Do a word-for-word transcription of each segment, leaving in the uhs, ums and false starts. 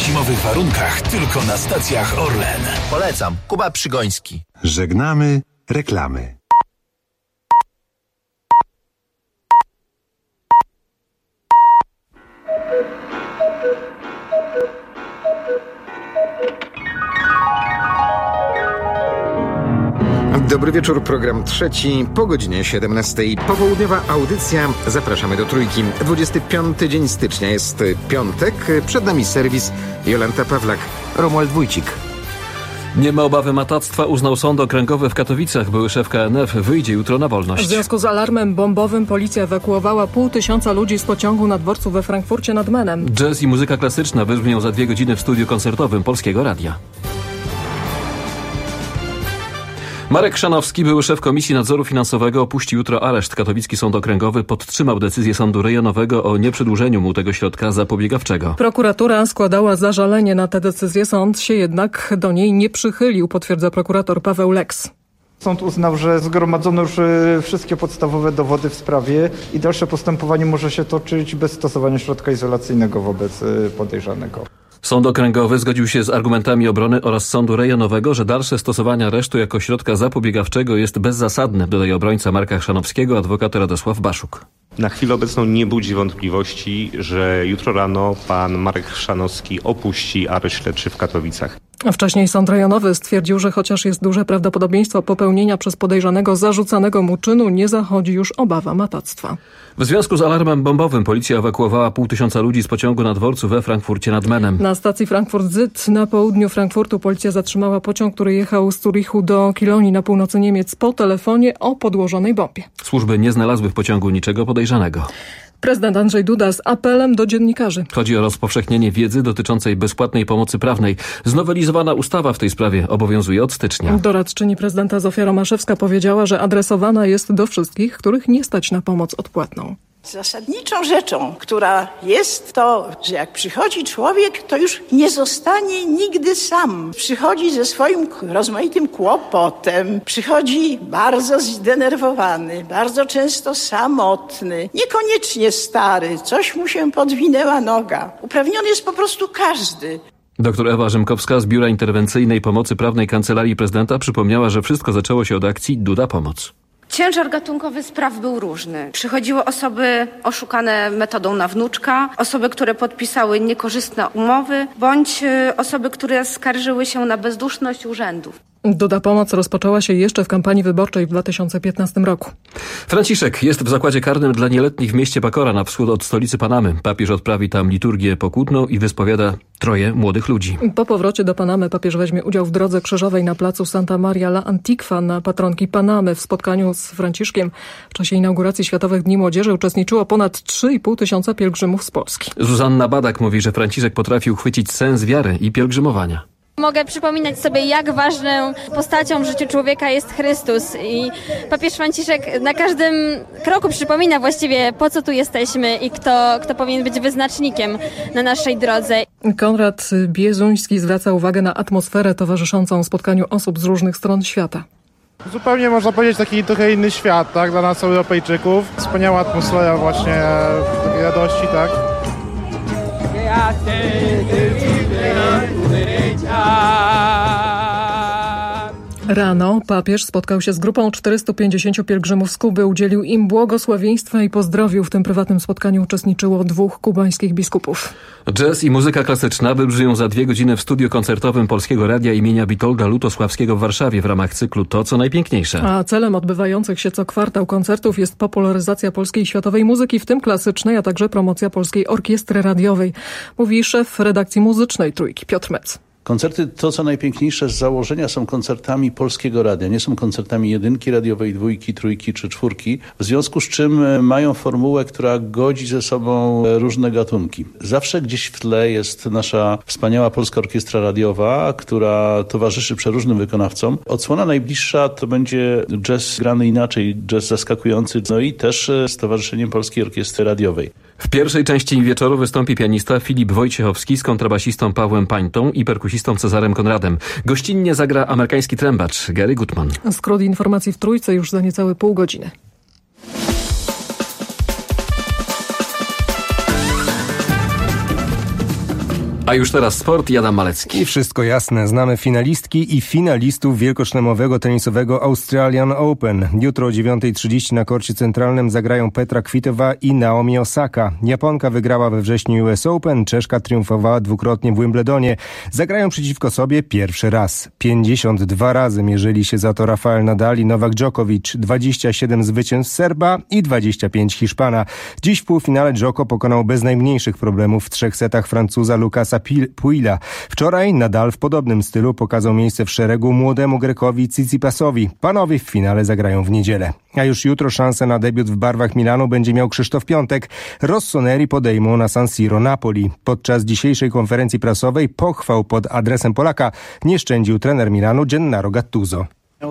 zimowych warunkach tylko na stacjach Orlen. Polecam. Kuba Przygoński. Żegnamy reklamy. Dobry wieczór, program trzeci, po godzinie siedemnastej. Popołudniowa audycja. Zapraszamy do Trójki. dwudziesty piąty dzień stycznia, jest piątek. Przed nami serwis. Jolanta Pawlak, Romuald Wójcik. Nie ma obawy matactwa, uznał Sąd Okręgowy w Katowicach. Były szef K N F wyjdzie jutro na wolność. W związku z alarmem bombowym policja ewakuowała pół tysiąca ludzi z pociągu na dworcu we Frankfurcie nad Menem. Jazz i muzyka klasyczna wybrzmią za dwie godziny w studiu koncertowym Polskiego Radia. Marek Chrzanowski, były szef Komisji Nadzoru Finansowego, opuści jutro areszt. Katowicki Sąd Okręgowy podtrzymał decyzję Sądu Rejonowego o nieprzedłużeniu mu tego środka zapobiegawczego. Prokuratura składała zażalenie na tę decyzję, sąd się jednak do niej nie przychylił, potwierdza prokurator Paweł Leks. Sąd uznał, że zgromadzono już wszystkie podstawowe dowody w sprawie i dalsze postępowanie może się toczyć bez stosowania środka izolacyjnego wobec podejrzanego. Sąd Okręgowy zgodził się z argumentami obrony oraz Sądu Rejonowego, że dalsze stosowanie aresztu jako środka zapobiegawczego jest bezzasadne, dodaje obrońca Marka Chrzanowskiego, adwokat Radosław Baszuk. Na chwilę obecną nie budzi wątpliwości, że jutro rano pan Marek Chrzanowski opuści areszt śledczy w Katowicach. A wcześniej Sąd Rejonowy stwierdził, że chociaż jest duże prawdopodobieństwo popełnienia przez podejrzanego zarzucanego mu czynu, nie zachodzi już obawa matactwa. W związku z alarmem bombowym policja ewakuowała pół tysiąca ludzi z pociągu na dworcu we Frankfurcie nad Menem. Na stacji Frankfurt-Zyt na południu Frankfurtu policja zatrzymała pociąg, który jechał z Zurichu do Kilonii na północy Niemiec po telefonie o podłożonej bombie. Służby nie znalazły w pociągu niczego podejrzanego. Prezydent Andrzej Duda z apelem do dziennikarzy. Chodzi o rozpowszechnienie wiedzy dotyczącej bezpłatnej pomocy prawnej. Znowelizowana ustawa w tej sprawie obowiązuje od stycznia. Doradczyni prezydenta Zofia Romaszewska powiedziała, że adresowana jest do wszystkich, których nie stać na pomoc odpłatną. Zasadniczą rzeczą, która jest to, że jak przychodzi człowiek, to już nie zostanie nigdy sam. Przychodzi ze swoim rozmaitym kłopotem, przychodzi bardzo zdenerwowany, bardzo często samotny, niekoniecznie stary, coś mu się podwinęła noga. Uprawniony jest po prostu każdy. Doktor Ewa Rzymkowska z Biura Interwencyjnej Pomocy Prawnej Kancelarii Prezydenta przypomniała, że wszystko zaczęło się od akcji Duda Pomoc. Ciężar gatunkowy spraw był różny. Przychodziły osoby oszukane metodą na wnuczka, osoby, które podpisały niekorzystne umowy, bądź osoby, które skarżyły się na bezduszność urzędów. Duda Pomoc rozpoczęła się jeszcze w kampanii wyborczej w dwa tysiące piętnastym roku. Franciszek jest w zakładzie karnym dla nieletnich w mieście Bacora na wschód od stolicy Panamy. Papież odprawi tam liturgię pokutną i wyspowiada troje młodych ludzi. Po powrocie do Panamy papież weźmie udział w drodze krzyżowej na placu Santa Maria la Antigua na patronki Panamy. W spotkaniu z Franciszkiem w czasie inauguracji Światowych Dni Młodzieży uczestniczyło ponad trzy i pół tysiąca pielgrzymów z Polski. Zuzanna Badak mówi, że Franciszek potrafił chwycić sens wiary i pielgrzymowania. Mogę przypominać sobie, jak ważną postacią w życiu człowieka jest Chrystus i papież Franciszek na każdym kroku przypomina właściwie, po co tu jesteśmy i kto, kto powinien być wyznacznikiem na naszej drodze. Konrad Biezuński zwraca uwagę na atmosferę towarzyszącą spotkaniu osób z różnych stron świata. Zupełnie można powiedzieć taki trochę inny świat, tak, dla nas Europejczyków. Wspaniała atmosfera właśnie takiej radości, tak. Rano papież spotkał się z grupą czterystu pięćdziesięciu pielgrzymów z Kuby, udzielił im błogosławieństwa i pozdrowił. W tym prywatnym spotkaniu uczestniczyło dwóch kubańskich biskupów. Jazz i muzyka klasyczna wybrzmią za dwie godziny w studiu koncertowym Polskiego Radia imienia Witolda Lutosławskiego w Warszawie w ramach cyklu To, co najpiękniejsze. A celem odbywających się co kwartał koncertów jest popularyzacja polskiej i światowej muzyki, w tym klasycznej, a także promocja Polskiej Orkiestry Radiowej, mówi szef redakcji muzycznej Trójki Piotr Mec. Koncerty To, co najpiękniejsze z założenia są koncertami Polskiego Radia. Nie są koncertami jedynki radiowej, dwójki, trójki czy czwórki. W związku z czym mają formułę, która godzi ze sobą różne gatunki. Zawsze gdzieś w tle jest nasza wspaniała Polska Orkiestra Radiowa, która towarzyszy przeróżnym wykonawcom. Odsłona najbliższa to będzie jazz grany inaczej, jazz zaskakujący, no i też z Towarzyszeniem Polskiej Orkiestry Radiowej. W pierwszej części wieczoru wystąpi pianista Filip Wojciechowski z kontrabasistą Pawłem Pańtą i perkusistą Cezarem Konradem. Gościnnie zagra amerykański trębacz Gary Goodman. Skrót informacji w Trójce już za niecałe pół godziny. A już teraz sport, Adam Malecki. I wszystko jasne. Znamy finalistki i finalistów wielkoszlemowego tenisowego Australian Open. Jutro o dziewiąta trzydzieści na korcie centralnym zagrają Petra Kvitowa i Naomi Osaka. Japonka wygrała we wrześniu U S Open, Czeszka triumfowała dwukrotnie w Wimbledonie. Zagrają przeciwko sobie pierwszy raz. pięćdziesiąt dwa razy mierzyli się za to Rafael Nadal i Nowak Djokovic. dwadzieścia siedem zwycięstw Serba i dwadzieścia pięć Hiszpana. Dziś w półfinale Djoko pokonał bez najmniejszych problemów w trzech setach Francuza Lucasa Puila. Wczoraj Nadal w podobnym stylu pokazał miejsce w szeregu młodemu Grekowi Tsitsipasowi. Panowie w finale zagrają w niedzielę. A już jutro szansę na debiut w barwach Milanu będzie miał Krzysztof Piątek. Rossoneri podejmą na San Siro Napoli. Podczas dzisiejszej konferencji prasowej pochwał pod adresem Polaka nie szczędził trener Milanu Gennaro Gattuso.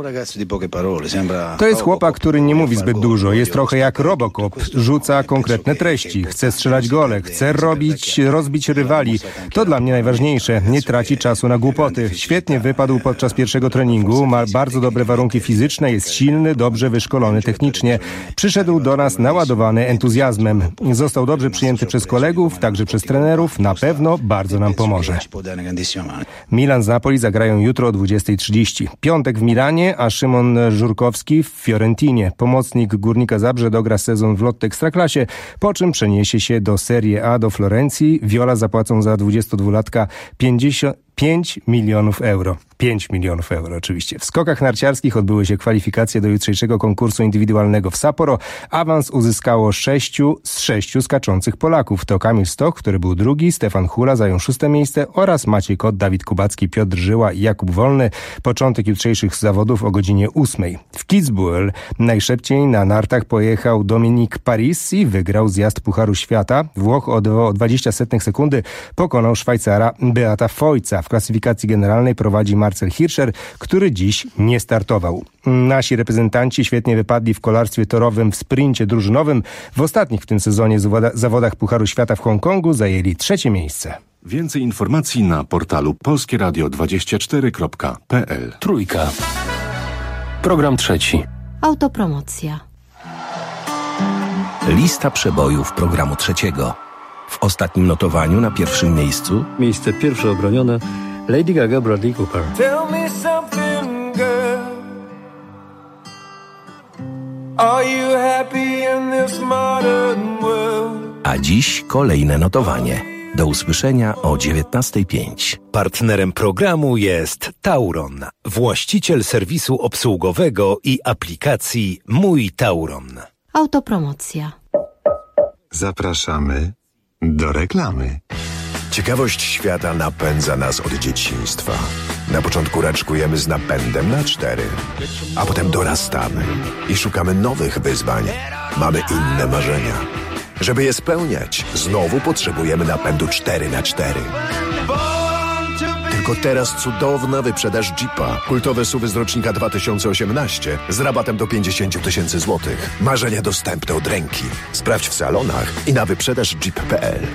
To jest chłopak, który nie mówi zbyt dużo. Jest trochę jak Robocop. Rzuca konkretne treści. Chce strzelać gole. Chce robić, rozbić rywali. To dla mnie najważniejsze. Nie traci czasu na głupoty. Świetnie wypadł podczas pierwszego treningu. Ma bardzo dobre warunki fizyczne. Jest silny, dobrze wyszkolony technicznie. Przyszedł do nas naładowany entuzjazmem. Został dobrze przyjęty przez kolegów, także przez trenerów. Na pewno bardzo nam pomoże. Milan z Napoli zagrają jutro o dwudziesta trzydzieści. Piątek w Milanie, a Szymon Żurkowski w Fiorentinie. Pomocnik Górnika Zabrze dogra sezon w Lotte Ekstraklasie, po czym przeniesie się do Serie A do Florencji. Viola zapłacą za dwudziestodwulatka pięćdziesiąt pięć milionów euro. pięć milionów euro oczywiście. W skokach narciarskich odbyły się kwalifikacje do jutrzejszego konkursu indywidualnego w Sapporo. Awans uzyskało sześciu z sześciu skaczących Polaków. To Kamil Stoch, który był drugi, Stefan Hula zajął szóste miejsce oraz Maciej Kot, Dawid Kubacki, Piotr Żyła i Jakub Wolny. Początek jutrzejszych zawodów o godzinie ósmej. W Kitzbühel najszybciej na nartach pojechał Dominik Paris i wygrał zjazd Pucharu Świata. Włoch o dwadzieścia setnych sekundy pokonał Szwajcara Beata Fojca. W klasyfikacji generalnej prowadzi Marcel Hirscher, który dziś nie startował. Nasi reprezentanci świetnie wypadli w kolarstwie torowym w sprincie drużynowym. W ostatnich w tym sezonie zawodach Pucharu Świata w Hongkongu zajęli trzecie miejsce. Więcej informacji na portalu polskie radio dwadzieścia cztery kropka p l. Trójka. Program trzeci. Autopromocja. Lista przebojów programu trzeciego. W ostatnim notowaniu na pierwszym miejscu miejsce pierwsze obronione Lady Gaga, Bradley Cooper. Tell me something, girl. Are you happy in this modern world? A dziś kolejne notowanie. Do usłyszenia o dziewiętnasta pięć. Partnerem programu jest Tauron, właściciel serwisu obsługowego i aplikacji Mój Tauron. Autopromocja. Zapraszamy do reklamy. Ciekawość świata napędza nas od dzieciństwa. Na początku raczkujemy z napędem na cztery, a potem dorastamy i szukamy nowych wyzwań. Mamy inne marzenia. Żeby je spełniać, znowu potrzebujemy napędu cztery na cztery. Tylko teraz cudowna wyprzedaż Jeepa. Kultowe S U V z rocznika dwa tysiące osiemnaście z rabatem do pięćdziesiąt tysięcy złotych. Marzenia dostępne od ręki. Sprawdź w salonach i na wyprzedaż jeep kropka p l.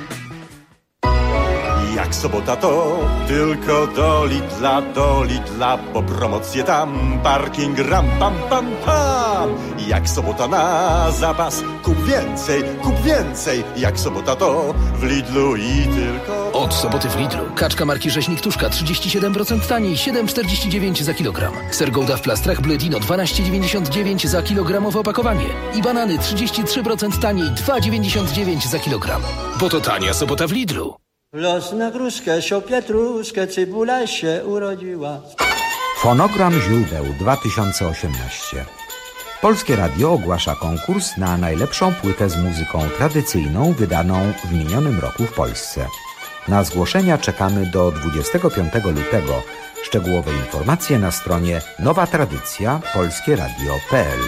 Jak sobota to tylko do Lidla, do Lidla, bo promocje tam, parking ram, pam, pam, pam. Jak sobota na zapas, kup więcej, kup więcej. Jak sobota to w Lidlu i tylko... Od soboty w Lidlu. Kaczka marki Rzeźnik Tuszka trzydzieści siedem procent taniej, siedem czterdzieści dziewięć za kilogram. Ser Gouda w plastrach Bledino dwanaście dziewięćdziesiąt dziewięć za kilogramowe opakowanie. I banany trzydzieści trzy procent taniej, dwa dziewięćdziesiąt dziewięć za kilogram. Bo to tania sobota w Lidlu. Los na gruszkę, sio pietruszkę, cebula się urodziła. Fonogram źródeł dwa tysiące osiemnaście. Polskie Radio ogłasza konkurs na najlepszą płytę z muzyką tradycyjną wydaną w minionym roku w Polsce. Na zgłoszenia czekamy do dwudziestego piątego lutego. Szczegółowe informacje na stronie nowa tradycja polskie radio kropka p l.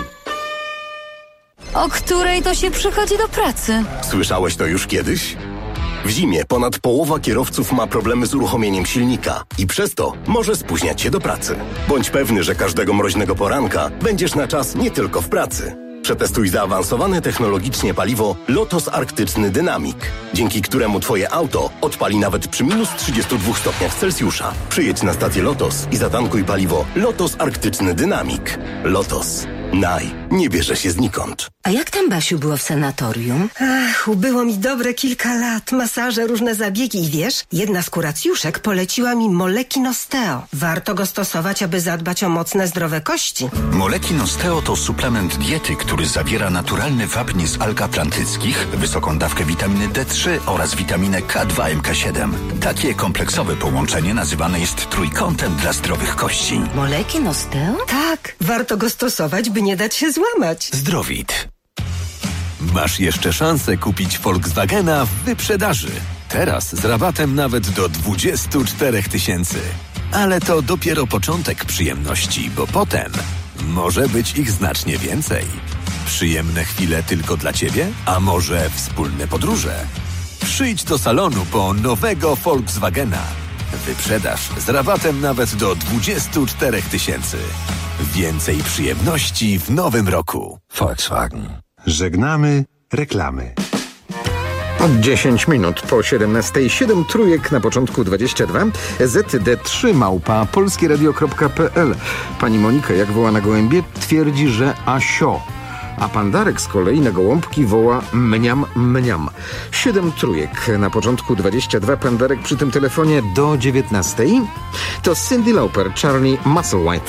O której to się przychodzi do pracy? Słyszałeś to już kiedyś? W zimie ponad połowa kierowców ma problemy z uruchomieniem silnika i przez to może spóźniać się do pracy. Bądź pewny, że każdego mroźnego poranka będziesz na czas nie tylko w pracy. Przetestuj zaawansowane technologicznie paliwo Lotos Arktyczny Dynamic, dzięki któremu twoje auto odpali nawet przy minus trzydziestu dwóch stopniach Celsjusza. Przyjedź na stację Lotos i zatankuj paliwo Lotos Arktyczny Dynamic. Lotos. Naj. nie bierze się znikąd. A jak tam, Basiu, było w sanatorium? Ach, ubyło mi dobre kilka lat. Masaże, różne zabiegi i wiesz, jedna z kuracjuszek poleciła mi Molekin Osteo. Warto go stosować, aby zadbać o mocne, zdrowe kości. Molekin Osteo to suplement diety, który zawiera naturalny wapń z alg atlantyckich, wysoką dawkę witaminy D trzy oraz witaminę K dwa M K siedem. Takie kompleksowe połączenie nazywane jest trójkątem dla zdrowych kości. Molekin Osteo? Tak, warto go stosować, by nie dać się złamać. Zdrowit. Masz jeszcze szansę kupić Volkswagena w wyprzedaży. Teraz z rabatem nawet do dwadzieścia cztery tysięcy. Ale to dopiero początek przyjemności, bo potem może być ich znacznie więcej. Przyjemne chwile tylko dla Ciebie? A może wspólne podróże? Przyjdź do salonu po nowego Volkswagena. Wyprzedaż z rabatem nawet do dwadzieścia cztery tysięcy. Więcej przyjemności w nowym roku. Volkswagen. Żegnamy reklamy. dziesięć minut po siedemnastej. siedem trójek na początku dwadzieścia dwa. Z D trzy małpa polskieradio kropka p l. Pani Monika, jak woła na gołębie, twierdzi, że Asio. A pan Darek z kolei na gołąbki woła mniam, mniam. siedem trójek na początku dwadzieścia dwa. Pan Darek przy tym telefonie do dziewiętnastej. To Cyndi Lauper, Charlie Musselwhite.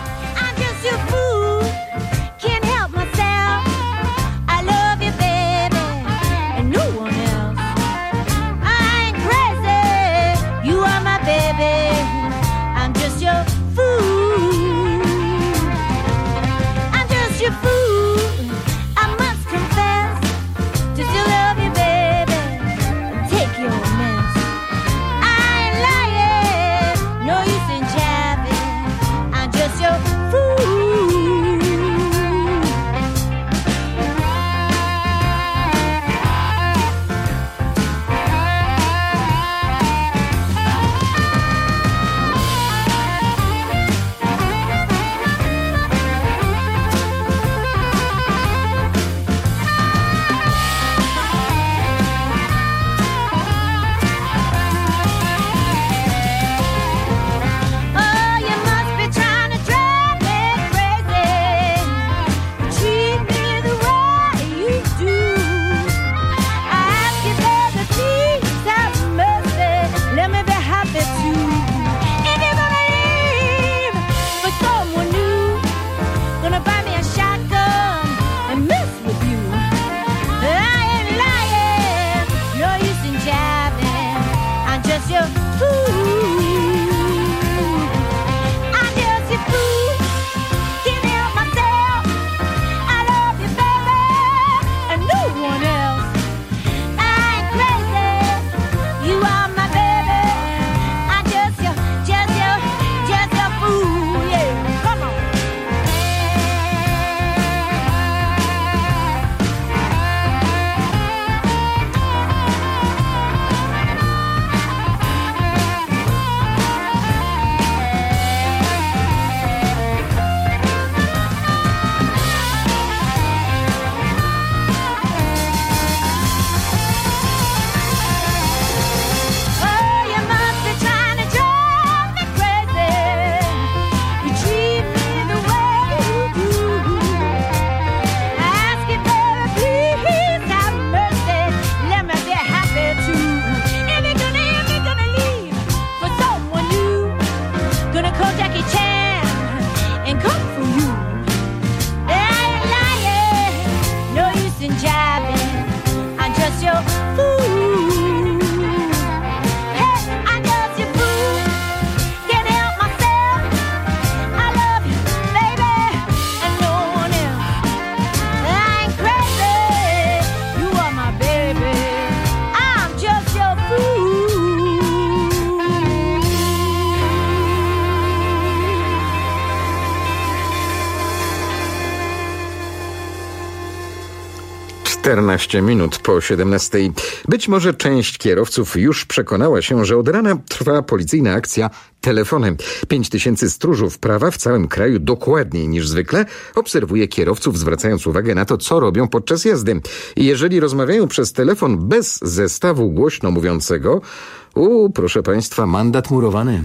czternaście minut po siedemnastej. Być może część kierowców już przekonała się, że od rana trwa policyjna akcja telefonem. Pięć tysięcy stróżów prawa w całym kraju dokładniej niż zwykle obserwuje kierowców, zwracając uwagę na to, co robią podczas jazdy. I jeżeli rozmawiają przez telefon bez zestawu głośno mówiącego, u, proszę państwa, mandat murowany.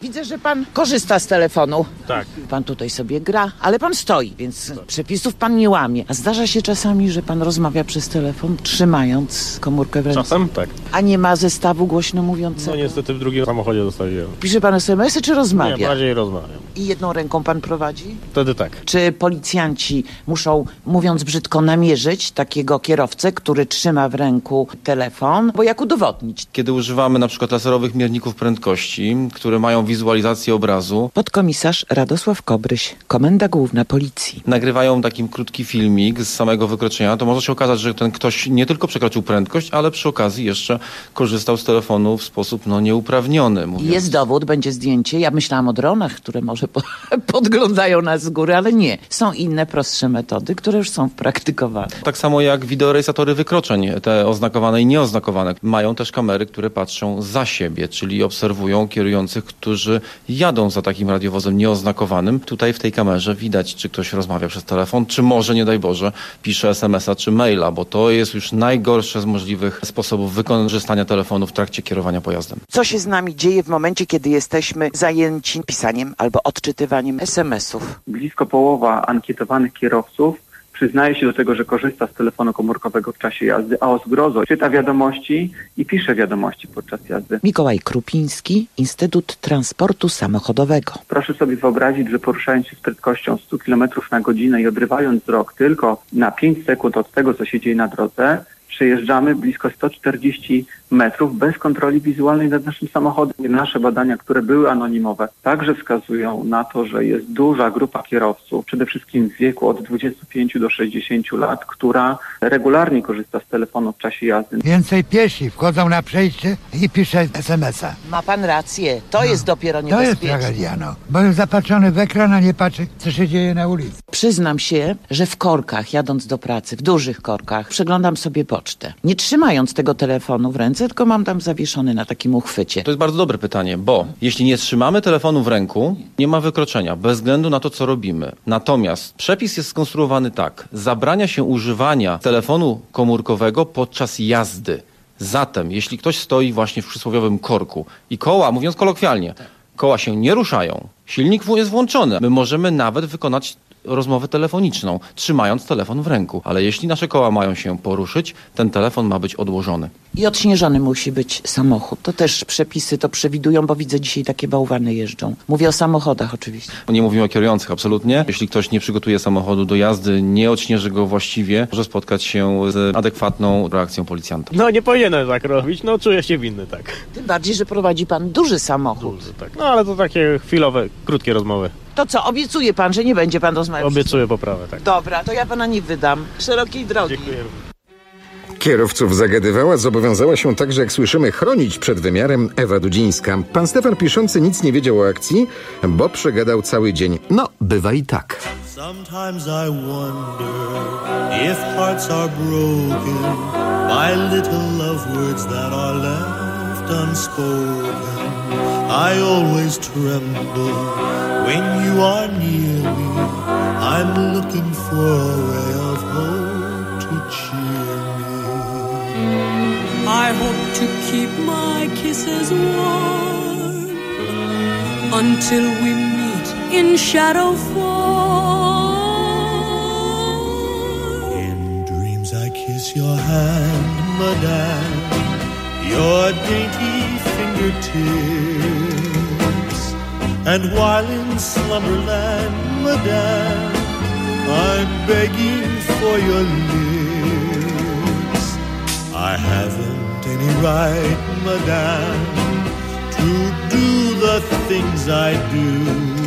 Widzę, że pan korzysta z telefonu. Tak. Pan tutaj sobie gra, ale pan stoi, więc przepisów pan nie łamie. A zdarza się czasami, że pan rozmawia przez telefon, trzymając komórkę w ręce? Czasem tak. A nie ma zestawu głośno mówiącego? No niestety w drugim samochodzie zostawiłem. Pisze pan es em esy czy rozmawia? Nie, bardziej rozmawiam. I jedną ręką pan prowadzi? Wtedy tak. Czy policjanci muszą, mówiąc brzydko, namierzyć takiego kierowcę, który trzyma w ręku telefon? Bo jak udowodnić? Kiedy używamy na przykład laserowych mierników prędkości, które mają wizualizację obrazu. Podkomisarz Radosław Kobryś, Komenda Główna Policji. Nagrywają taki krótki filmik z samego wykroczenia, to może się okazać, że ten ktoś nie tylko przekroczył prędkość, ale przy okazji jeszcze korzystał z telefonu w sposób no, nieuprawniony. Mówiąc. Jest dowód, będzie zdjęcie. Ja myślałam o dronach, które może po, podglądają nas z góry, ale nie. Są inne, prostsze metody, które już są praktykowane. Tak samo jak wideorejestratory wykroczeń, te oznakowane i nieoznakowane. Mają też kamery, które patrzą za siebie, czyli obserwują kierujących, którzy jadą za takim radiowozem nieoznakowanym. Tutaj w tej kamerze widać, czy ktoś rozmawia przez telefon, czy może, nie daj Boże, pisze es em esa czy maila, bo to jest już najgorsze z możliwych sposobów wykorzystania telefonu w trakcie kierowania pojazdem. Co się z nami dzieje w momencie, kiedy jesteśmy zajęci pisaniem albo odczytywaniem es em esów? Blisko połowa ankietowanych kierowców przyznaje się do tego, że korzysta z telefonu komórkowego w czasie jazdy, a o zgrozo czyta wiadomości i pisze wiadomości podczas jazdy. Mikołaj Krupiński, Instytut Transportu Samochodowego. Proszę sobie wyobrazić, że poruszając się z prędkością sto kilometrów na godzinę i odrywając wzrok tylko na pięć sekund od tego, co się dzieje na drodze, przejeżdżamy blisko sto czterdzieści metrów bez kontroli wizualnej nad naszym samochodem. Nasze badania, które były anonimowe, także wskazują na to, że jest duża grupa kierowców, przede wszystkim w wieku od dwudziestu pięciu do sześćdziesięciu lat, która regularnie korzysta z telefonu w czasie jazdy. Więcej piesi wchodzą na przejście i pisze es em esa. Ma pan rację, to no, jest dopiero niebezpieczne. To jest tragedia, no. Bo jest zapatrzony w ekran, a nie patrzy, co się dzieje na ulicy. Przyznam się, że w korkach, jadąc do pracy, w dużych korkach, przeglądam sobie pocztę. Nie trzymając tego telefonu w ręce, tylko mam tam zawieszony na takim uchwycie. To jest bardzo dobre pytanie, bo jeśli nie trzymamy telefonu w ręku, nie ma wykroczenia, bez względu na to, co robimy. Natomiast przepis jest skonstruowany tak. Zabrania się używania telefonu komórkowego podczas jazdy. Zatem, jeśli ktoś stoi właśnie w przysłowiowym korku i koła, mówiąc kolokwialnie, koła się nie ruszają, silnik jest włączony, my możemy nawet wykonać rozmowę telefoniczną, trzymając telefon w ręku. Ale jeśli nasze koła mają się poruszyć, ten telefon ma być odłożony. I odśnieżony musi być samochód. To też przepisy to przewidują, bo widzę dzisiaj takie bałwany jeżdżą. Mówię o samochodach oczywiście. Nie mówimy o kierujących, absolutnie. Jeśli ktoś nie przygotuje samochodu do jazdy, nie odśnieży go właściwie, może spotkać się z adekwatną reakcją policjanta. No nie powinienem tak robić, no czuję się winny, tak. Tym bardziej, że prowadzi pan duży samochód. Duży, tak. No ale to takie chwilowe, krótkie rozmowy. To co, obiecuje pan, że nie będzie pan rozmawiać? Obiecuję poprawę, tak. Dobra, to ja pana nie wydam. Szerokiej drogi. Dziękuję. Kierowców zagadywała, zobowiązała się także, jak słyszymy, chronić przed wymiarem Ewa Dudzińska. Pan Stefan Piszący nic nie wiedział o akcji, bo przegadał cały dzień. No, bywa i tak. Sometimes I wonder if hearts are broken by little love words that are left unspoken. I always tremble when you are near me. I'm looking for a way of hope to cheer me. I hope to keep my kisses warm until we meet in shadow form. In dreams I kiss your hand, madame, your dainty fingertips. And while in slumberland, madame, I'm begging for your lips. I haven't any right, madame, to do the things I do.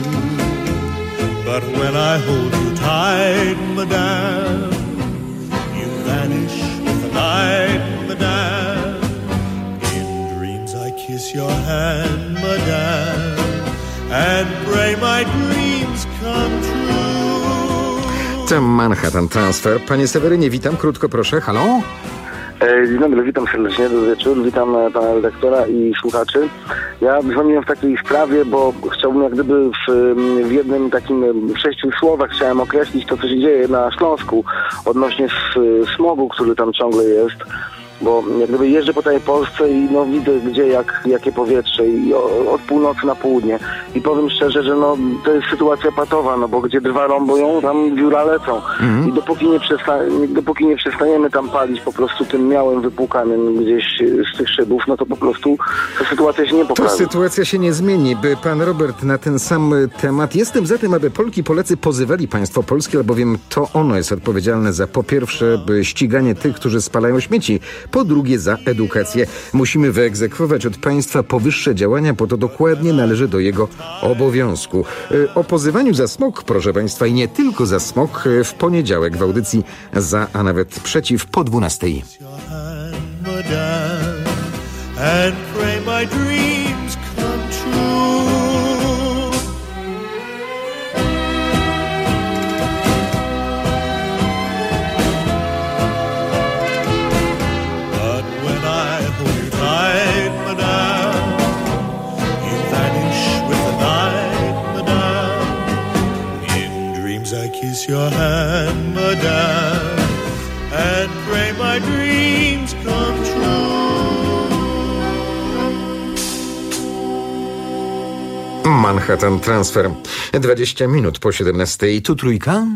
But when I hold you tight, madame, you vanish with the night, madame. In dreams I kiss your hand, madame, and pray my dreams come true. To Manhattan Transfer. Panie Sewerynie, witam. Krótko proszę. Halo? Dzień dobry, witam serdecznie, dobry wieczór, witam pana redaktora i słuchaczy. Ja dzwoniłem w takiej sprawie, bo chciałbym jak gdyby w, w jednym takim w sześciu słowach chciałem określić to, co się dzieje na Śląsku odnośnie smogu, który tam ciągle jest. bo jak gdyby jeżdżę po całej Polsce i no widzę gdzie, jak, jakie powietrze i o, od północy na południe. I powiem szczerze, że no to jest sytuacja patowa, no bo gdzie drwa rąbują, tam wióra lecą. Mhm. I dopóki nie, przesta- dopóki nie przestaniemy tam palić po prostu tym miałem wypłukanym gdzieś z tych szybów, no to po prostu ta sytuacja się nie poprawi. To sytuacja się nie zmieni. By pan Robert na ten sam temat. Jestem za tym, aby Polki i Polacy pozywali państwo polskie, albowiem to ono jest odpowiedzialne za po pierwsze ściganie tych, którzy spalają śmieci, po drugie za edukację. Musimy wyegzekwować od państwa powyższe działania, bo to dokładnie należy do jego obowiązku. O pozywaniu za smog, proszę państwa, i nie tylko za smog, w poniedziałek w audycji Za, a nawet Przeciw po dwunastej. And pray my dreams come true. But when I hold you tight, madame, you vanish with the night, madame. In dreams I kiss your hand, madame, and pray my dreams come true. Manhattan Transfer. dwadzieścia minut po siedemnastej. Tu trójka.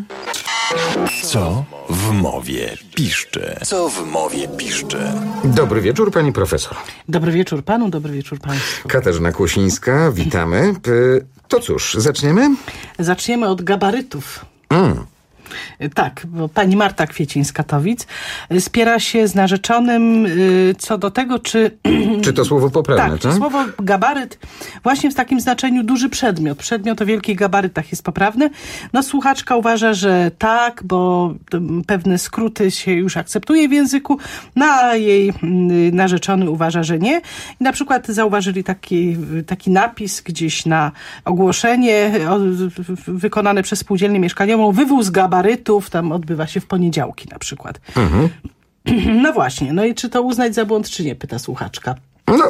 Co w mowie piszcze? Co w mowie piszcze? Dobry wieczór, pani profesor. Dobry wieczór panu, dobry wieczór państwu. Katarzyna Kłosińska, witamy. To cóż, zaczniemy? Zaczniemy od gabarytów. Mm. Tak, bo pani Marta Kwiecień z Katowic spiera się z narzeczonym co do tego, czy... Czy to słowo poprawne, tak? tak? Czy słowo gabaryt właśnie w takim znaczeniu duży przedmiot. Przedmiot o wielkich gabarytach jest poprawny. No słuchaczka uważa, że tak, bo pewne skróty się już akceptuje w języku, no a jej narzeczony uważa, że nie. I na przykład zauważyli taki, taki napis gdzieś na ogłoszenie wykonane przez spółdzielnię mieszkaniową. Wywóz gabarytów tam odbywa się w poniedziałki na przykład. Mhm. No właśnie, no i czy to uznać za błąd, czy nie, pyta słuchaczka. No.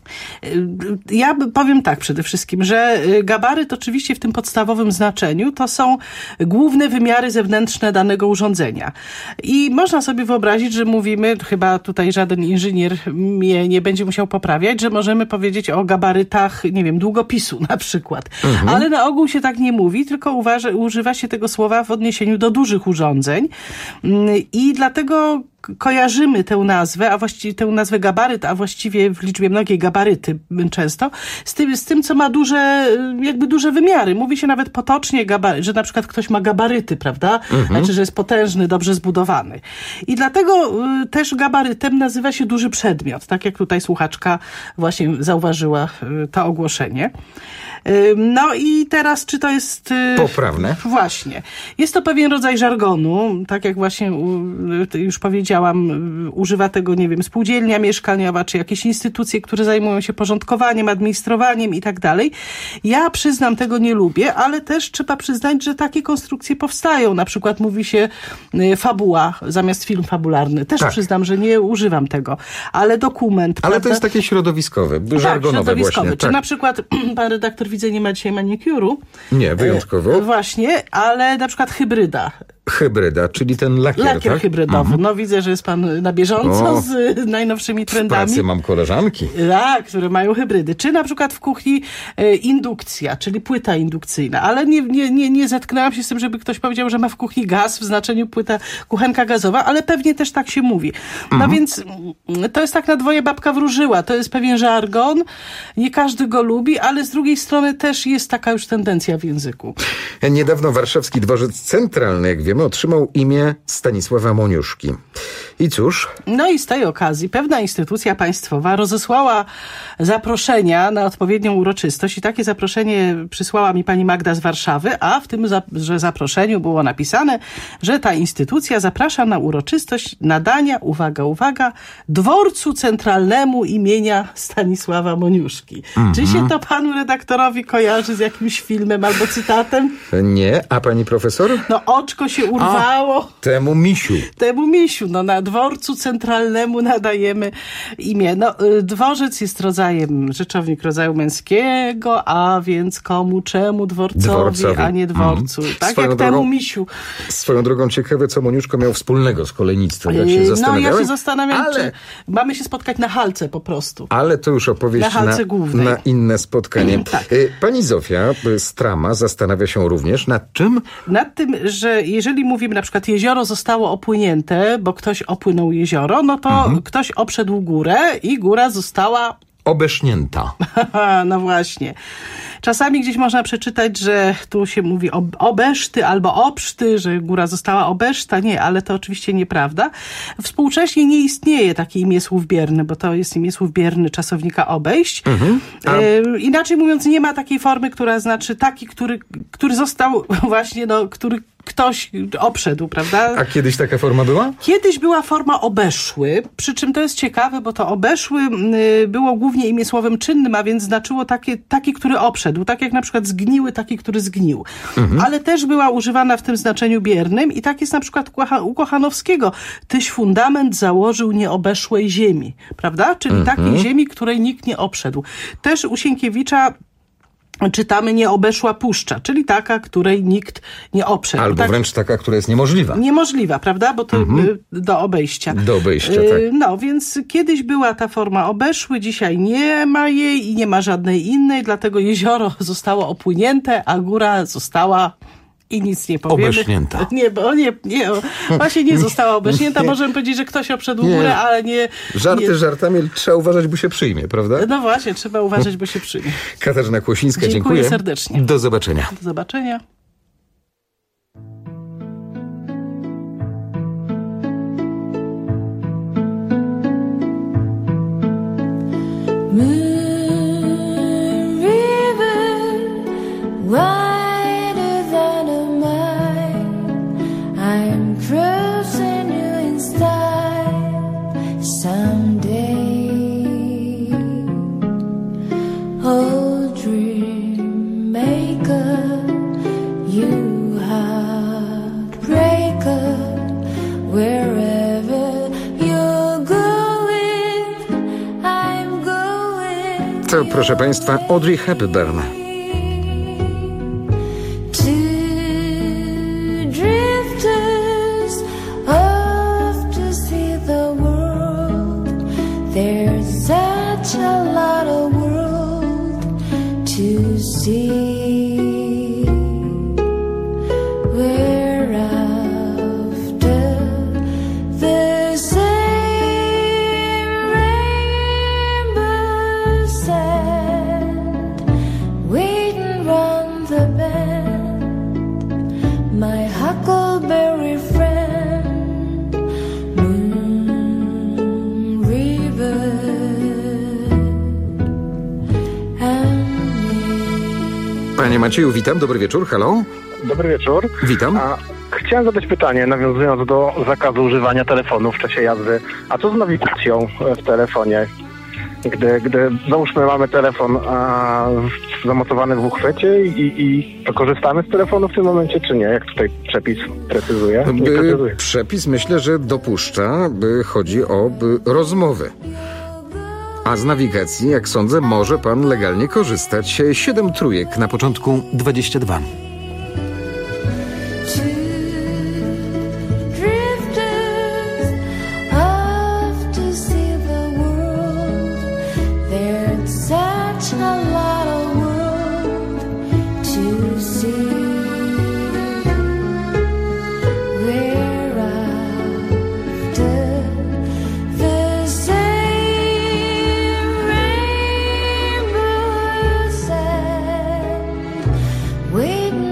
Ja powiem tak przede wszystkim, że gabaryt oczywiście w tym podstawowym znaczeniu to są główne wymiary zewnętrzne danego urządzenia. I można sobie wyobrazić, że mówimy, chyba tutaj żaden inżynier mnie nie będzie musiał poprawiać, że możemy powiedzieć o gabarytach, nie wiem, długopisu na przykład. Mhm. Ale na ogół się tak nie mówi, tylko uważa, używa się tego słowa w odniesieniu do dużych urządzeń. I dlatego kojarzymy tę nazwę, a właściwie tę nazwę gabaryt, a właściwie w liczbie mnogiej gabaryty często, z tym, z tym, co ma duże, jakby duże wymiary. Mówi się nawet potocznie, gabaryt, że na przykład ktoś ma gabaryty, prawda? Mhm. Znaczy, że jest potężny, dobrze zbudowany. I dlatego y, też gabarytem nazywa się duży przedmiot, tak jak tutaj słuchaczka właśnie zauważyła y, to ogłoszenie. Y, no i teraz, czy to jest... Y, poprawne? Właśnie. Jest to pewien rodzaj żargonu, tak jak właśnie y, już powiedziałam, używa tego, nie wiem, spółdzielnia mieszkaniowa, czy jakieś instytucje, które zajmują się porządkowaniem, administrowaniem i tak dalej. Ja przyznam, tego nie lubię, ale też trzeba przyznać, że takie konstrukcje powstają. Na przykład mówi się fabuła zamiast film fabularny. Też tak. Przyznam, że nie używam tego. Ale dokument... Ale prawda? to jest takie środowiskowe, żargonowe tak, środowiskowe. właśnie. Czy tak. Na przykład pan redaktor, widzę, nie ma dzisiaj manikuru. Nie, wyjątkowo. Właśnie, ale na przykład hybryda. Hybryda, czyli ten lakier, Lakier tak? hybrydowy. Mhm. No widzę, że jest pan na bieżąco o, z najnowszymi trendami. W pracy mam koleżanki. Tak, które mają hybrydy. Czy na przykład w kuchni e, indukcja, czyli płyta indukcyjna. Ale nie, nie, nie, nie zetknęłam się z tym, żeby ktoś powiedział, że ma w kuchni gaz w znaczeniu płyta kuchenka gazowa, ale pewnie też tak się mówi. No mhm. więc to jest tak na dwoje babka wróżyła. To jest pewien żargon. Nie każdy go lubi, ale z drugiej strony też jest taka już tendencja w języku. Niedawno warszawski dworzec centralny, jak wiemy, otrzymał imię Stanisława Moniuszki. I cóż? No i z tej okazji pewna instytucja państwowa rozesłała zaproszenia na odpowiednią uroczystość i takie zaproszenie przysłała mi pani Magda z Warszawy, a w tym za, że zaproszeniu było napisane, że ta instytucja zaprasza na uroczystość nadania, uwaga, uwaga, dworcu centralnemu imienia Stanisława Moniuszki. Mm-hmm. Czy się to panu redaktorowi kojarzy z jakimś filmem albo cytatem? Nie, a pani profesor? No oczko się urwało. A, temu misiu. Temu misiu, no na dworcu centralnemu nadajemy imię. No, dworzec jest rodzajem, rzeczownik rodzaju męskiego, a więc komu, czemu dworcowi, Dworcowi. a nie dworcu. Mm. Tak Swoją jak drogą, temu misiu. Swoją drogą ciekawe, co Moniuszko miał wspólnego z kolejnictwem. Jak się No zastanawiałem. ja się zastanawiam, ale... czy mamy się spotkać na halce po prostu. Ale to już opowieść na, na, na inne spotkanie. Tak. Pani Zofia z Trama zastanawia się również nad czym? Nad tym, że jeżeli mówimy na przykład jezioro zostało opłynięte, bo ktoś opłynął jezioro, no to mhm. ktoś obszedł górę i góra została obesznięta. No właśnie. Czasami gdzieś można przeczytać, że tu się mówi ob obeszty albo obszty, że góra została obeszta. Nie, ale to oczywiście nieprawda. Współcześnie nie istnieje taki imiesłów bierny, bo to jest imiesłów bierny czasownika obejść. Mhm. E, inaczej mówiąc, nie ma takiej formy, która znaczy taki, który, który został właśnie, no, który ktoś obszedł, prawda? A kiedyś taka forma była? Kiedyś była forma obeszły, przy czym to jest ciekawe, bo to obeszły y, było głównie imię słowem czynnym, a więc znaczyło takie, taki, który obszedł, tak jak na przykład zgniły, taki, który zgnił. Mhm. Ale też była używana w tym znaczeniu biernym i tak jest na przykład u Kochanowskiego. Tyś fundament założył nieobeszłej ziemi, prawda? Czyli mhm. takiej ziemi, której nikt nie obszedł. Też u Sienkiewicza czytamy nieobeszła puszcza, czyli taka, której nikt nie obszedł. Albo tak, wręcz taka, która jest niemożliwa. Niemożliwa, prawda? Bo to mhm. do obejścia. Do obejścia, tak. No, więc kiedyś była ta forma obeszły, dzisiaj nie ma jej i nie ma żadnej innej, dlatego jezioro zostało opłynięte, a góra została... I nic nie powiemy. Obesznięta. Nie, bo nie, nie, właśnie nie została obesznięta. Możemy powiedzieć, że ktoś obszedł nie. górę, ale nie... Żarty nie. żartami, ale trzeba uważać, bo się przyjmie, prawda? No właśnie, trzeba uważać, bo się przyjmie. Katarzyna Kłosińska, dziękuję. Dziękuję serdecznie. Do zobaczenia. Do zobaczenia. Moon River, wider than a mile, I'm cruising you in style someday. Oh, dream maker, you heartbreaker, wherever you're going, I'm going. To, proszę Państwa, Audrey Hepburn. There's such a lot of world to see. We're after the same rainbow sand, waiting round the bend. My huckleberry friend, Moon River. Panie Macieju, witam, dobry wieczór, halo. Dobry wieczór. Witam. A chciałem zadać pytanie, nawiązując do zakazu używania telefonu w czasie jazdy. A co z nawigacją w telefonie? Gdy, gdy załóżmy mamy telefon a, zamocowany w uchwycie i, i to korzystamy z telefonu w tym momencie, czy nie? Jak tutaj przepis precyzuje? Nie precyzuje. Przepis myślę, że dopuszcza, by chodzi o by rozmowy. A z nawigacji, jak sądzę, może pan legalnie korzystać. Siedem trójek na początku dwadzieścia dwa. Waiting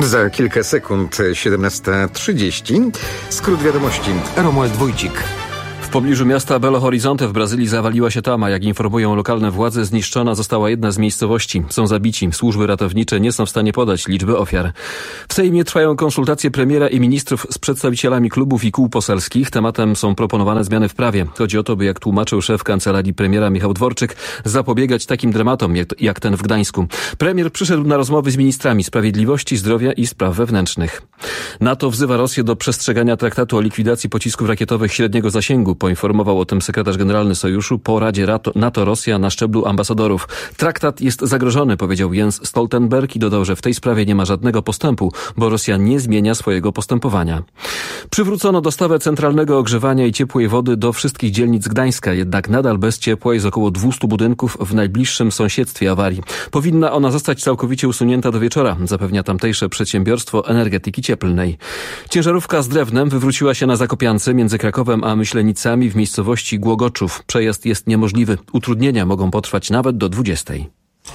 Za kilka sekund siedemnasta trzydzieści. Skrót wiadomości. Romuald Wójcik. W pobliżu miasta Belo Horizonte w Brazylii zawaliła się tama. Jak informują lokalne władze, zniszczona została jedna z miejscowości. Są zabici. Służby ratownicze nie są w stanie podać liczby ofiar. W Sejmie trwają konsultacje premiera i ministrów z przedstawicielami klubów i kół poselskich. Tematem są proponowane zmiany w prawie. Chodzi o to, by, jak tłumaczył szef kancelarii premiera Michał Dworczyk, zapobiegać takim dramatom jak, jak ten w Gdańsku. Premier przyszedł na rozmowy z ministrami sprawiedliwości, zdrowia i spraw wewnętrznych. NATO wzywa Rosję do przestrzegania traktatu o likwidacji pocisków rakietowych średniego zasięgu. Poinformował o tym sekretarz generalny Sojuszu po Radzie NATO-Rosja na szczeblu ambasadorów. Traktat jest zagrożony, powiedział Jens Stoltenberg i dodał, że w tej sprawie nie ma żadnego postępu, bo Rosja nie zmienia swojego postępowania. Przywrócono dostawę centralnego ogrzewania i ciepłej wody do wszystkich dzielnic Gdańska, jednak nadal bez ciepła jest około dwieście budynków w najbliższym sąsiedztwie awarii. Powinna ona zostać całkowicie usunięta do wieczora, zapewnia tamtejsze przedsiębiorstwo energetyki cieplnej. Ciężarówka z drewnem wywróciła się na Zakopiance między Krakowem a Myślenicami w miejscowości Głogoczów. Przejazd jest niemożliwy. Utrudnienia mogą potrwać nawet do dwudziestej.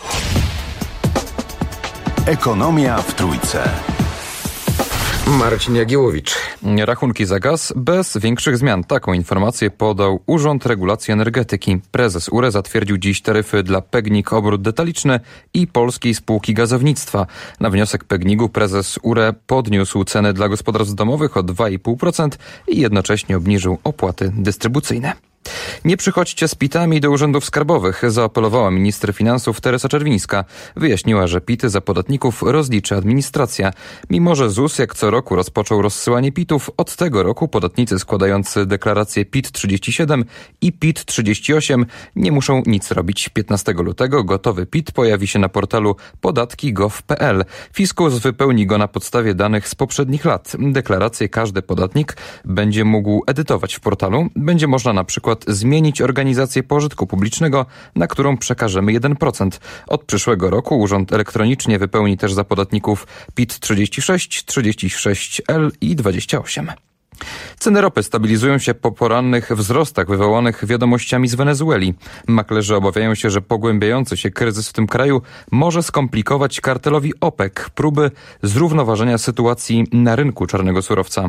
Ekonomia w Trójce. Marcin Jagiełowicz. Rachunki za gaz bez większych zmian. Taką informację podał Urząd Regulacji Energetyki. Prezes U R E zatwierdził dziś taryfy dla P G N I G Obrót Detaliczny i Polskiej Spółki Gazownictwa. Na wniosek P G N I G-u prezes U R E podniósł ceny dla gospodarstw domowych o dwa i pół procent i jednocześnie obniżył opłaty dystrybucyjne. Nie przychodźcie z pitami do urzędów skarbowych, zaapelowała minister finansów Teresa Czerwińska. Wyjaśniła, że pity za podatników rozliczy administracja. Mimo że Z U S jak co roku rozpoczął rozsyłanie pitów, od tego roku podatnicy składający deklaracje P I T trzydzieści siedem i P I T trzydzieści osiem nie muszą nic robić. piętnastego lutego gotowy P I T pojawi się na portalu podatki kropka gov kropka p l. Fiskus wypełni go na podstawie danych z poprzednich lat. Deklaracje każdy podatnik będzie mógł edytować w portalu. Będzie można na przykład zmienić organizację pożytku publicznego, na którą przekażemy jeden procent. Od przyszłego roku urząd elektronicznie wypełni też za podatników P I T trzydzieści sześć, trzydzieści sześć L i dwadzieścia osiem. Ceny ropy stabilizują się po porannych wzrostach wywołanych wiadomościami z Wenezueli. Maklerzy obawiają się, że pogłębiający się kryzys w tym kraju może skomplikować kartelowi OPEC próby zrównoważenia sytuacji na rynku czarnego surowca.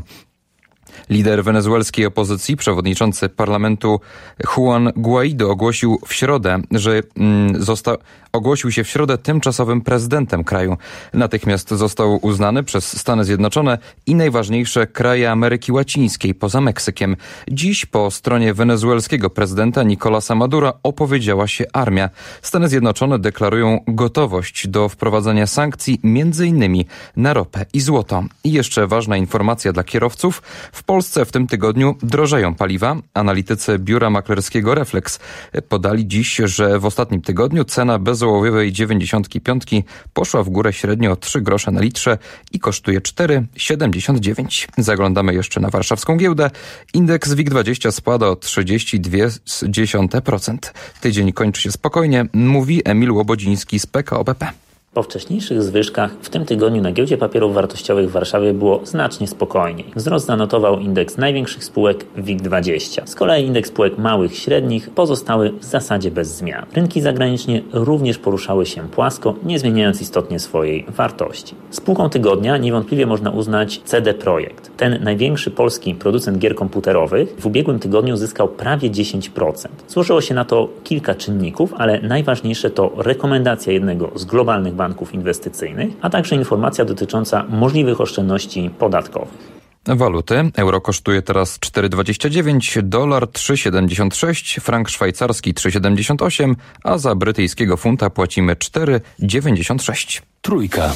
Lider wenezuelskiej opozycji, przewodniczący parlamentu Juan Guaido ogłosił w środę, że mm, został, ogłosił się w środę tymczasowym prezydentem kraju. Natychmiast został uznany przez Stany Zjednoczone i najważniejsze kraje Ameryki Łacińskiej poza Meksykiem. Dziś po stronie wenezuelskiego prezydenta Nicolasa Madura opowiedziała się armia. Stany Zjednoczone deklarują gotowość do wprowadzenia sankcji między innymi na ropę i złoto. I jeszcze ważna informacja dla kierowców. W Polsce w tym tygodniu drożeją paliwa. Analitycy biura maklerskiego Reflex podali dziś, że w ostatnim tygodniu cena bezołowiowej dziewięćdziesiątki piątki poszła w górę średnio o trzy grosze na litrze i kosztuje cztery siedemdziesiąt dziewięć. Zaglądamy jeszcze na warszawską giełdę. Indeks WIG dwadzieścia spada o trzydzieści dwa procent. Tydzień kończy się spokojnie, mówi Emil Łobodziński z P K O B P. Po wcześniejszych zwyżkach w tym tygodniu na giełdzie papierów wartościowych w Warszawie było znacznie spokojniej. Wzrost zanotował indeks największych spółek WIG dwadzieścia. Z kolei indeks spółek małych, średnich pozostały w zasadzie bez zmian. Rynki zagraniczne również poruszały się płasko, nie zmieniając istotnie swojej wartości. Spółką tygodnia niewątpliwie można uznać C D Projekt. Ten największy polski producent gier komputerowych w ubiegłym tygodniu zyskał prawie dziesięć procent. Złożyło się na to kilka czynników, ale najważniejsze to rekomendacja jednego z globalnych banków inwestycyjnych, a także informacja dotycząca możliwych oszczędności podatkowych. Waluty. Euro kosztuje teraz cztery dwadzieścia dziewięć, dolar trzy siedemdziesiąt sześć, frank szwajcarski trzy siedemdziesiąt osiem, a za brytyjskiego funta płacimy cztery dziewięćdziesiąt sześć. Trójka.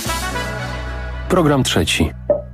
Program trzeci.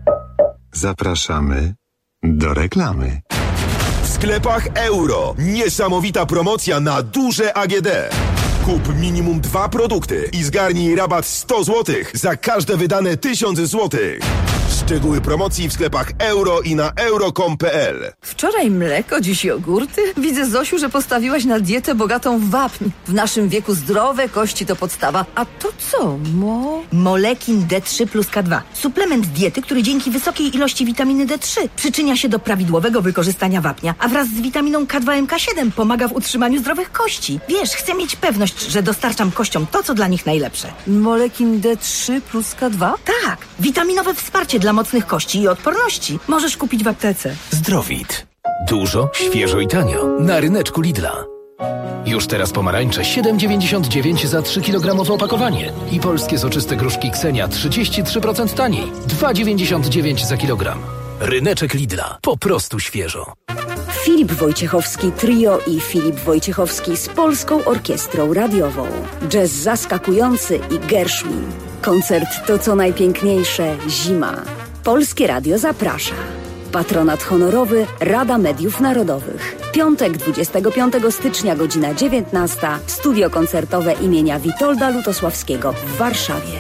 Zapraszamy do reklamy. W sklepach Euro niesamowita promocja na duże A G D. Kup minimum dwa produkty i zgarnij rabat sto złotych za każde wydane tysiąc złotych. Szczegóły promocji w sklepach Euro i na euro kropka com kropka p l. Wczoraj mleko, dziś jogurty? Widzę, Zosiu, że postawiłaś na dietę bogatą w wapń. W naszym wieku zdrowe kości to podstawa. A to co, mo? Molekin D trzy plus K dwa. Suplement diety, który dzięki wysokiej ilości witaminy D trzy przyczynia się do prawidłowego wykorzystania wapnia, a wraz z witaminą K dwa M K siedem pomaga w utrzymaniu zdrowych kości. Wiesz, chcę mieć pewność, że dostarczam kościom to, co dla nich najlepsze. Molekin D trzy plus K dwa? Tak, witaminowe wsparcie dla mocnych kości i odporności. Możesz kupić w aptece. Zdrowit. Dużo, świeżo i tanio. Na ryneczku Lidla. Już teraz pomarańcze siedem dziewięćdziesiąt dziewięć za trzy kilogramowe opakowanie. I polskie soczyste gruszki Ksenia trzydzieści trzy procent taniej. dwa dziewięćdziesiąt dziewięć za kilogram. Ryneczek Lidla. Po prostu świeżo. Filip Wojciechowski Trio i Filip Wojciechowski z Polską Orkiestrą Radiową. Jazz zaskakujący i Gershwin. Koncert to co najpiękniejsze zima. Polskie Radio zaprasza. Patronat honorowy Rada Mediów Narodowych. Piątek, dwudziestego piątego stycznia, godzina dziewiętnasta. Studio koncertowe imienia Witolda Lutosławskiego w Warszawie.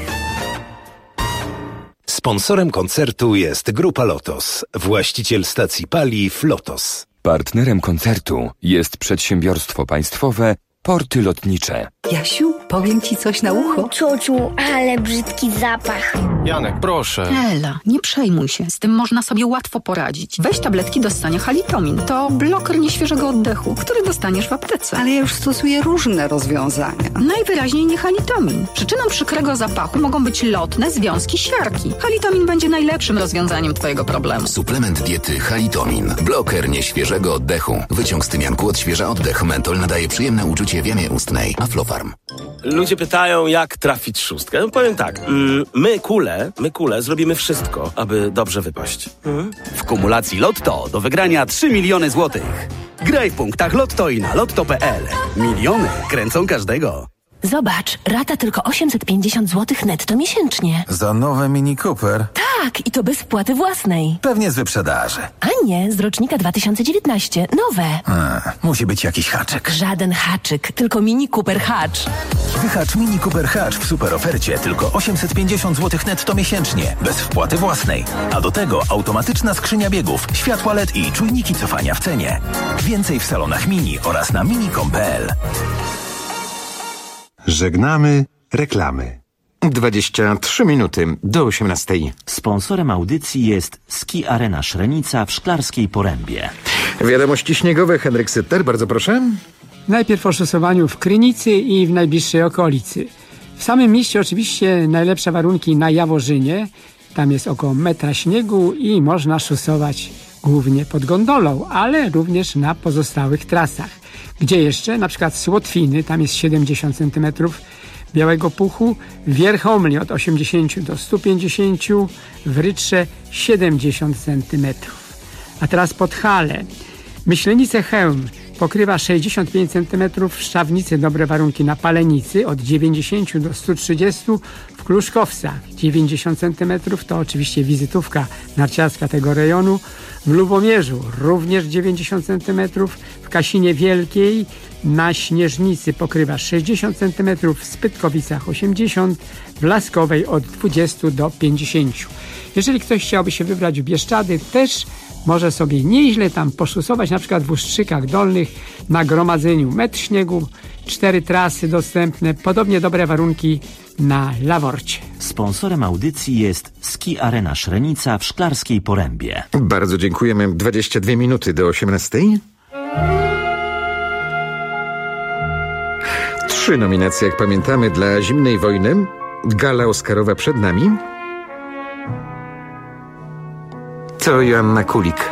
Sponsorem koncertu jest Grupa Lotos, właściciel stacji paliw Lotos. Partnerem koncertu jest przedsiębiorstwo państwowe Porty Lotnicze. Jasiu, powiem ci coś na ucho. Ciociu, ale brzydki zapach. Janek, proszę. Ela, nie przejmuj się. Z tym można sobie łatwo poradzić. Weź tabletki do ssania Halitomin. To bloker nieświeżego oddechu, który dostaniesz w aptece. Ale ja już stosuję różne rozwiązania. Najwyraźniej nie Halitomin. Przyczyną przykrego zapachu mogą być lotne związki siarki. Halitomin będzie najlepszym rozwiązaniem twojego problemu. Suplement diety Halitomin. Bloker nieświeżego oddechu. Wyciąg z tymianku odświeża oddech. Mentol nadaje przyjemne uczucie w jamie ustnej. Aflofarm. Ludzie pytają, jak trafić szóstkę. No powiem tak, mm, my kule, my kule zrobimy wszystko, aby dobrze wypaść. Mhm. W kumulacji Lotto do wygrania trzy miliony złotych. Graj w punktach Lotto i na lotto kropka p l. Miliony kręcą każdego. Zobacz, rata tylko osiemset pięćdziesiąt złotych netto miesięcznie. Za nowe Mini Cooper? Tak, i to bez wpłaty własnej. Pewnie z wyprzedaży. A nie, z rocznika dwa tysiące dziewiętnastego. Nowe. A, musi być jakiś haczyk. Żaden haczyk, tylko Mini Cooper Hatch. Wyhacz Mini Cooper Hatch w super ofercie. Tylko osiemset pięćdziesiąt złotych netto miesięcznie. Bez wpłaty własnej. A do tego automatyczna skrzynia biegów, światła L E D i czujniki cofania w cenie. Więcej w salonach Mini oraz na mini kropka com kropka p l. Żegnamy reklamy. dwadzieścia trzy minuty do osiemnastej. Sponsorem audycji jest Ski Arena Szrenica w Szklarskiej Porębie. Wiadomości śniegowe, Henryk Sytter, bardzo proszę. Najpierw o szosowaniu w Krynicy i w najbliższej okolicy. W samym mieście oczywiście najlepsze warunki na Jaworzynie. Tam jest około metra śniegu i można szosować głównie pod gondolą, ale również na pozostałych trasach. Gdzie jeszcze? Na przykład Słotwiny, tam jest siedemdziesiąt centymetrów białego puchu, w Wierchomli od osiemdziesiąt do stu pięćdziesięciu, w Rytrze siedemdziesiąt centymetrów. A teraz Podhale. Myślenice-Chełm pokrywa sześćdziesiąt pięć centymetrów, w Szczawnicy dobre warunki na Palenicy od dziewięćdziesięciu do stu trzydziestu, w Kluszkowcach dziewięćdziesiąt centymetrów, to oczywiście wizytówka narciarska tego rejonu, w Lubomierzu również dziewięćdziesiąt centymetrów, w Kasinie Wielkiej na Śnieżnicy pokrywa sześćdziesiąt centymetrów, w Spytkowicach osiemdziesiąt, w Laskowej od dwudziestu do pięćdziesięciu. Jeżeli ktoś chciałby się wybrać w Bieszczady, też może sobie nieźle tam poszusować, na przykład w Ustrzykach Dolnych na Gromadzeniu. Metr śniegu, cztery trasy dostępne, podobnie dobre warunki na Laworcie. Sponsorem audycji jest Ski Arena Szrenica w Szklarskiej Porębie. Bardzo dziękujemy. dwadzieścia dwie minuty do osiemnastej. Trzy nominacje, jak pamiętamy, dla Zimnej Wojny. Gala Oscarowa przed nami. To Joanna Kulik.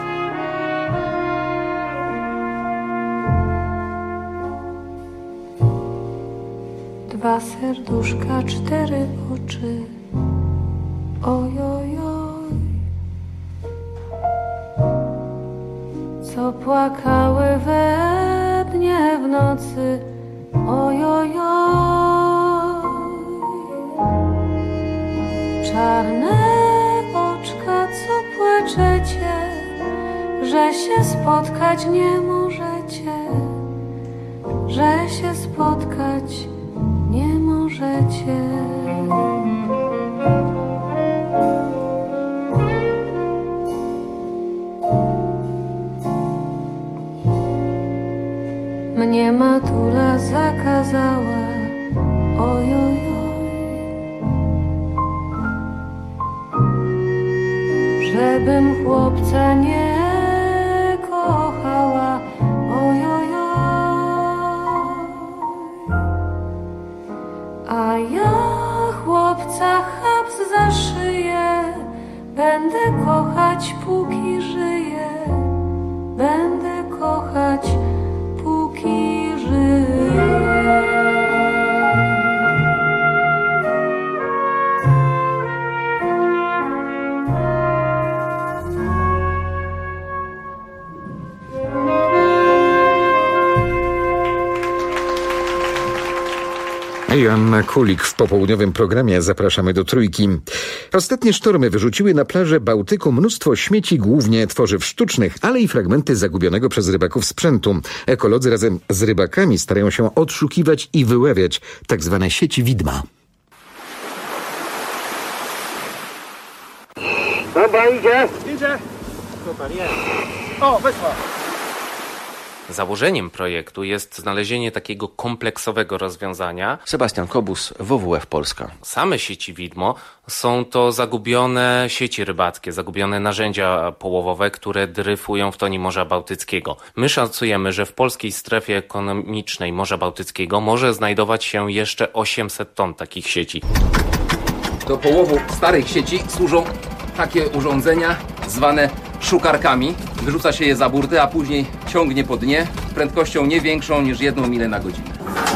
Dwa serduszka, cztery oczy. Oj, oj, oj. Co płakały we dnie w nocy. Oj, oj, oj. Czarne oczka, co płaczecie, że się spotkać nie możecie, że się spotkać nie możecie. mnie matula zakazała. Ojojoj, żebym chłopca nie kochała. Ojojoj, a ja chłopca chaps za szyję, będę kochać póki żyję, będę kochać póki żyję. Joanna Kulik w popołudniowym programie Zapraszamy do Trójki. Ostatnie sztormy wyrzuciły na plażę Bałtyku mnóstwo śmieci, głównie tworzyw sztucznych, ale i fragmenty zagubionego przez rybaków sprzętu. Ekolodzy razem z rybakami starają się odszukiwać i wyławiać tak zwane sieci widma. Dobra, idzie. Idzie. Super, jest. O, wyszła. Założeniem projektu jest znalezienie takiego kompleksowego rozwiązania. Sebastian Kobus, W W F Polska. Same sieci widmo są to zagubione sieci rybackie, zagubione narzędzia połowowe, które dryfują w tonie Morza Bałtyckiego. My szacujemy, że w polskiej strefie ekonomicznej Morza Bałtyckiego może znajdować się jeszcze osiemset ton takich sieci. Do połowu starych sieci służą takie urządzenia zwane szukarkami. Wyrzuca się je za burtę, a później ciągnie po dnie prędkością nie większą niż jedną milę na godzinę.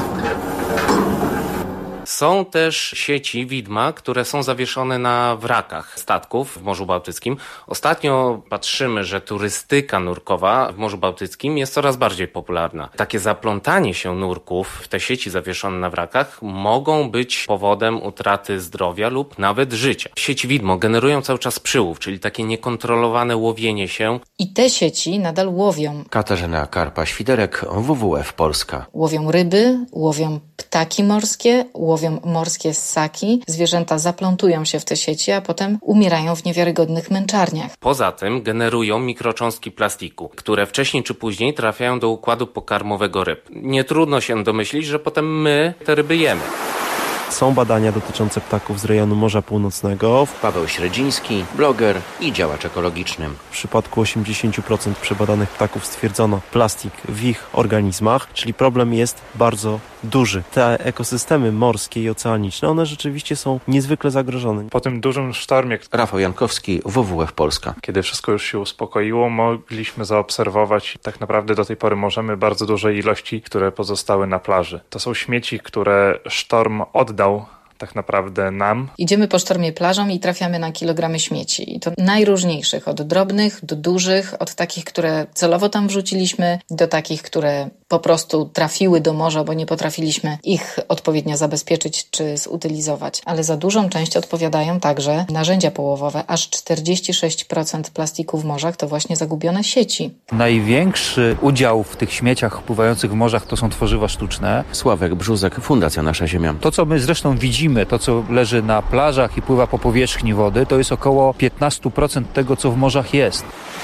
Są też sieci widma, które są zawieszone na wrakach statków w Morzu Bałtyckim. Ostatnio patrzymy, że turystyka nurkowa w Morzu Bałtyckim jest coraz bardziej popularna. Takie zaplątanie się nurków w te sieci zawieszone na wrakach mogą być powodem utraty zdrowia lub nawet życia. Sieci widmo generują cały czas przyłów, czyli takie niekontrolowane łowienie się. I te sieci nadal łowią. Katarzyna Karpa-Świderek, W W F Polska. Łowią ryby, łowią ptaki morskie, łowią morskie ssaki. Zwierzęta zaplątują się w te sieci, a potem umierają w niewiarygodnych męczarniach. Poza tym generują mikrocząstki plastiku, które wcześniej czy później trafiają do układu pokarmowego ryb. Nie trudno się domyślić, że potem my te ryby jemy. Są badania dotyczące ptaków z rejonu Morza Północnego. Paweł Średziński, bloger i działacz ekologiczny. W przypadku osiemdziesiąt procent przebadanych ptaków stwierdzono plastik w ich organizmach, czyli problem jest bardzo duży. Te ekosystemy morskie i oceaniczne, one rzeczywiście są niezwykle zagrożone. Po tym dużym sztormie... Rafał Jankowski, W W F Polska. Kiedy wszystko już się uspokoiło, mogliśmy zaobserwować, tak naprawdę do tej pory możemy, bardzo duże ilości, które pozostały na plaży. To są śmieci, które sztorm oddał tak naprawdę nam. Idziemy po sztormie plażą i trafiamy na kilogramy śmieci. I to najróżniejszych, od drobnych do dużych, od takich, które celowo tam wrzuciliśmy, do takich, które po prostu trafiły do morza, bo nie potrafiliśmy ich odpowiednio zabezpieczyć czy zutylizować. Ale za dużą część odpowiadają także narzędzia połowowe. Aż czterdzieści sześć procent plastiku w morzach to właśnie zagubione sieci. Największy udział w tych śmieciach pływających w morzach to są tworzywa sztuczne. Sławek Brzuzek, Fundacja Nasza Ziemia. To, co my zresztą widzimy, to, co leży na plażach i pływa po powierzchni wody, to jest około piętnaście procent tego, co w morzach jest.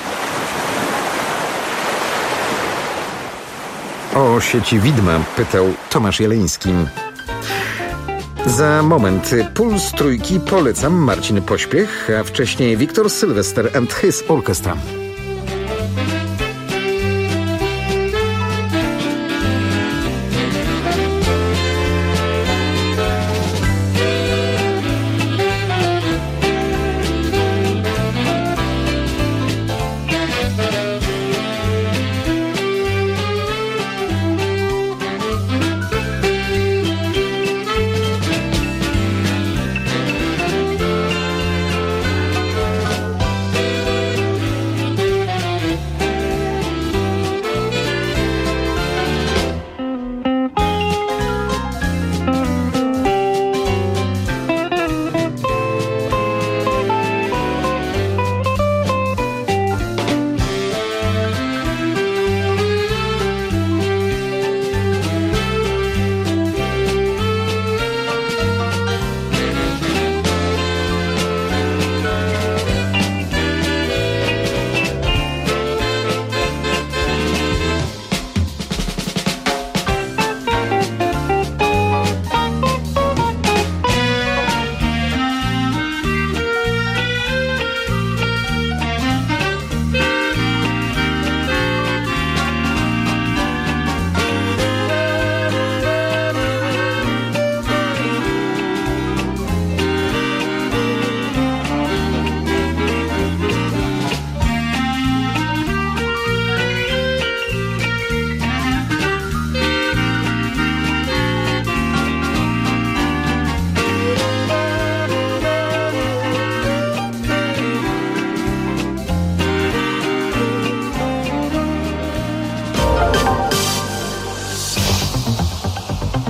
O sieci widma pytał Tomasz Jeleński. Za moment Puls Trójki polecam Marcin Pośpiech, a wcześniej Wiktor Sylwester and his Orchestra.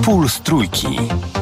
Puls Trójki.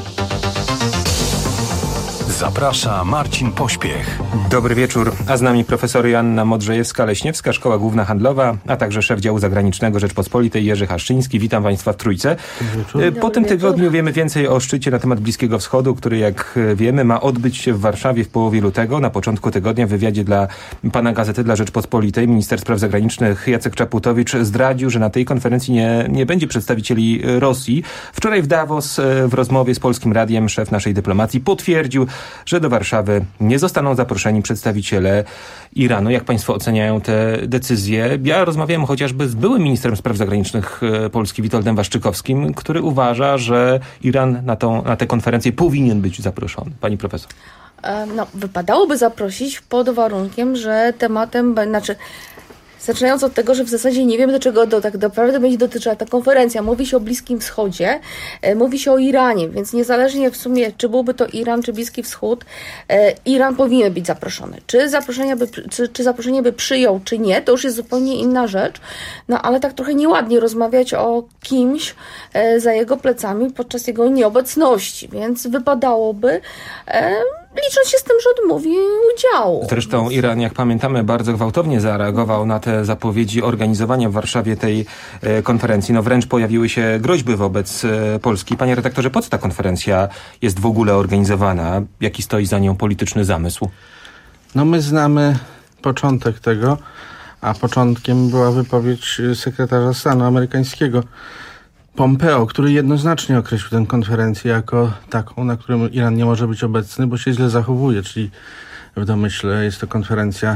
Zaprasza Marcin Pośpiech. Dobry wieczór, a z nami profesor Joanna Modrzejewska-Leśniewska, Szkoła Główna Handlowa, a także szef działu zagranicznego Rzeczpospolitej Jerzy Haszczyński. Witam Państwa w Trójce. Dobry po tym tygodniu wiemy więcej o szczycie na temat Bliskiego Wschodu, który, jak wiemy, ma odbyć się w Warszawie w połowie lutego. Na początku tygodnia w wywiadzie dla pana Gazety dla Rzeczpospolitej minister spraw zagranicznych Jacek Czaputowicz zdradził, że na tej konferencji nie, nie będzie przedstawicieli Rosji. Wczoraj w Davos w rozmowie z Polskim Radiem szef naszej dyplomacji potwierdził, że do Warszawy nie zostaną zaproszeni przedstawiciele Iranu. Jak państwo oceniają te decyzje? Ja rozmawiałem chociażby z byłym ministrem spraw zagranicznych Polski Witoldem Waszczykowskim, który uważa, że Iran na, tą, na tę konferencję powinien być zaproszony. Pani profesor. No, wypadałoby zaprosić pod warunkiem, że tematem, znaczy zaczynając od tego, że w zasadzie nie wiem, do czego do, tak naprawdę będzie dotyczyła ta konferencja. Mówi się o Bliskim Wschodzie, e, mówi się o Iranie, więc niezależnie w sumie, czy byłby to Iran, czy Bliski Wschód, e, Iran powinien być zaproszony. Czy, zaproszenia by, czy, czy zaproszenie by przyjął, czy nie, to już jest zupełnie inna rzecz. No ale tak trochę nieładnie rozmawiać o kimś e, za jego plecami podczas jego nieobecności, więc wypadałoby e, licząc się z tym, że odmówi udziału. Zresztą Iran, jak pamiętamy, bardzo gwałtownie zareagował na te zapowiedzi organizowania w Warszawie tej e, konferencji. No wręcz pojawiły się groźby wobec e, Polski. Panie redaktorze, po co ta konferencja jest w ogóle organizowana? Jaki stoi za nią polityczny zamysł? No my znamy początek tego, a początkiem była wypowiedź sekretarza stanu amerykańskiego Pompeo, który jednoznacznie określił tę konferencję jako taką, na którą Iran nie może być obecny, bo się źle zachowuje, czyli w domyśle jest to konferencja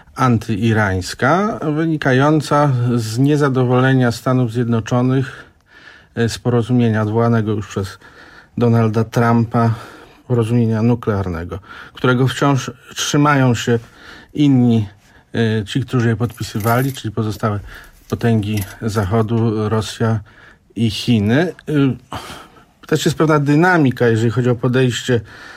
antyirańska, wynikająca z niezadowolenia Stanów Zjednoczonych z porozumienia odwołanego już przez Donalda Trumpa, porozumienia nuklearnego, którego wciąż trzymają się inni, ci, którzy je podpisywali, czyli pozostałe potęgi Zachodu, Rosja i Chiny. Też jest pewna dynamika, jeżeli chodzi o podejście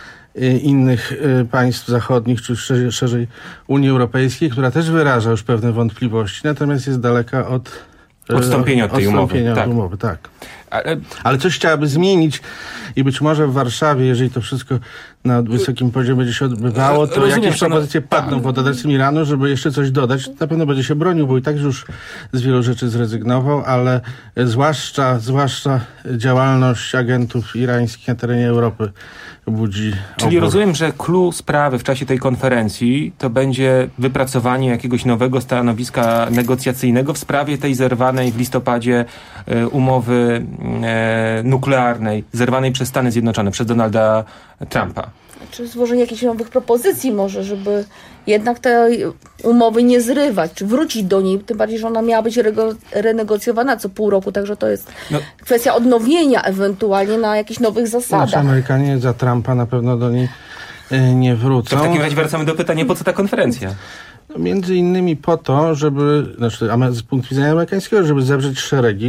innych państw zachodnich, czy szerzej, szerzej Unii Europejskiej, która też wyraża już pewne wątpliwości, natomiast jest daleka od odstąpienia od tej odstąpienia umowy. Od tak. umowy, tak. Ale... Ale coś chciałaby zmienić i być może w Warszawie, jeżeli to wszystko na wysokim poziomie będzie się odbywało, to Rozumiem, jakieś propozycje no, padną pod adresem Iranu, żeby jeszcze coś dodać. Na pewno będzie się bronił, bo i tak już z wielu rzeczy zrezygnował, ale zwłaszcza, zwłaszcza działalność agentów irańskich na terenie Europy budzi Czyli opór. rozumiem, że clue sprawy w czasie tej konferencji to będzie wypracowanie jakiegoś nowego stanowiska negocjacyjnego w sprawie tej zerwanej w listopadzie e, umowy e, nuklearnej, zerwanej przez Stany Zjednoczone, przez Donalda Trumpa. Czy złożenie jakichś nowych propozycji może, żeby jednak te umowy nie zrywać, czy wrócić do niej, tym bardziej, że ona miała być rego- renegocjowana co pół roku, także to jest no. kwestia odnowienia ewentualnie na jakichś nowych zasadach. Znaczy Amerykanie za Trumpa na pewno do niej y, nie wrócą. To w takim razie wracamy do pytania, po co ta konferencja? No, między innymi po to, żeby, znaczy z punktu widzenia amerykańskiego, żeby zewrzeć szeregi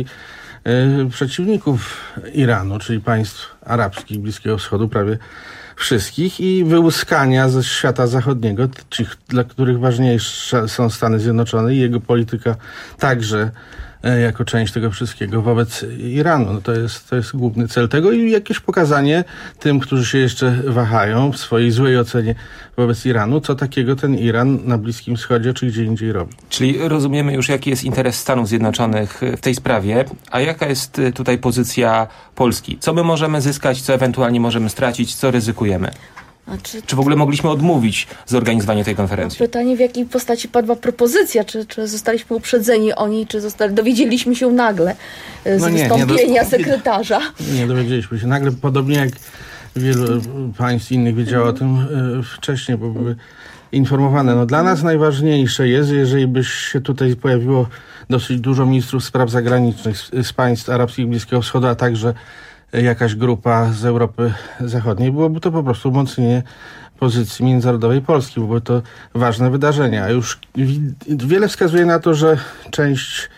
y, przeciwników Iranu, czyli państw arabskich Bliskiego Wschodu, prawie wszystkich, i wyłuskania ze świata zachodniego, tych, dla których ważniejsze są Stany Zjednoczone i jego polityka także e, jako część tego wszystkiego wobec Iranu. No to jest, to jest główny cel tego i jakieś pokazanie tym, którzy się jeszcze wahają w swojej złej ocenie wobec Iranu, co takiego ten Iran na Bliskim Wschodzie czy gdzie indziej robi. Czyli rozumiemy już, jaki jest interes Stanów Zjednoczonych w tej sprawie, a jaka jest tutaj pozycja Polski? Co my możemy zyskać, co ewentualnie możemy stracić, co ryzykujemy? Czy, czy w ogóle mogliśmy odmówić zorganizowania tej konferencji? Pytanie, w jakiej postaci padła propozycja? Czy, czy zostaliśmy uprzedzeni o niej, czy zostali, dowiedzieliśmy się nagle z no nie, wystąpienia nie sekretarza? Nie dowiedzieliśmy się. Nagle, podobnie jak wielu państw innych wiedziało o tym y, wcześniej, bo były informowane. No dla nas najważniejsze jest, jeżeli by się tutaj pojawiło dosyć dużo ministrów spraw zagranicznych z, z państw arabskich Bliskiego Wschodu, a także jakaś grupa z Europy Zachodniej, byłoby to po prostu umocnienie pozycji międzynarodowej Polski. Były to ważne wydarzenia. Już wiele wskazuje na to, że część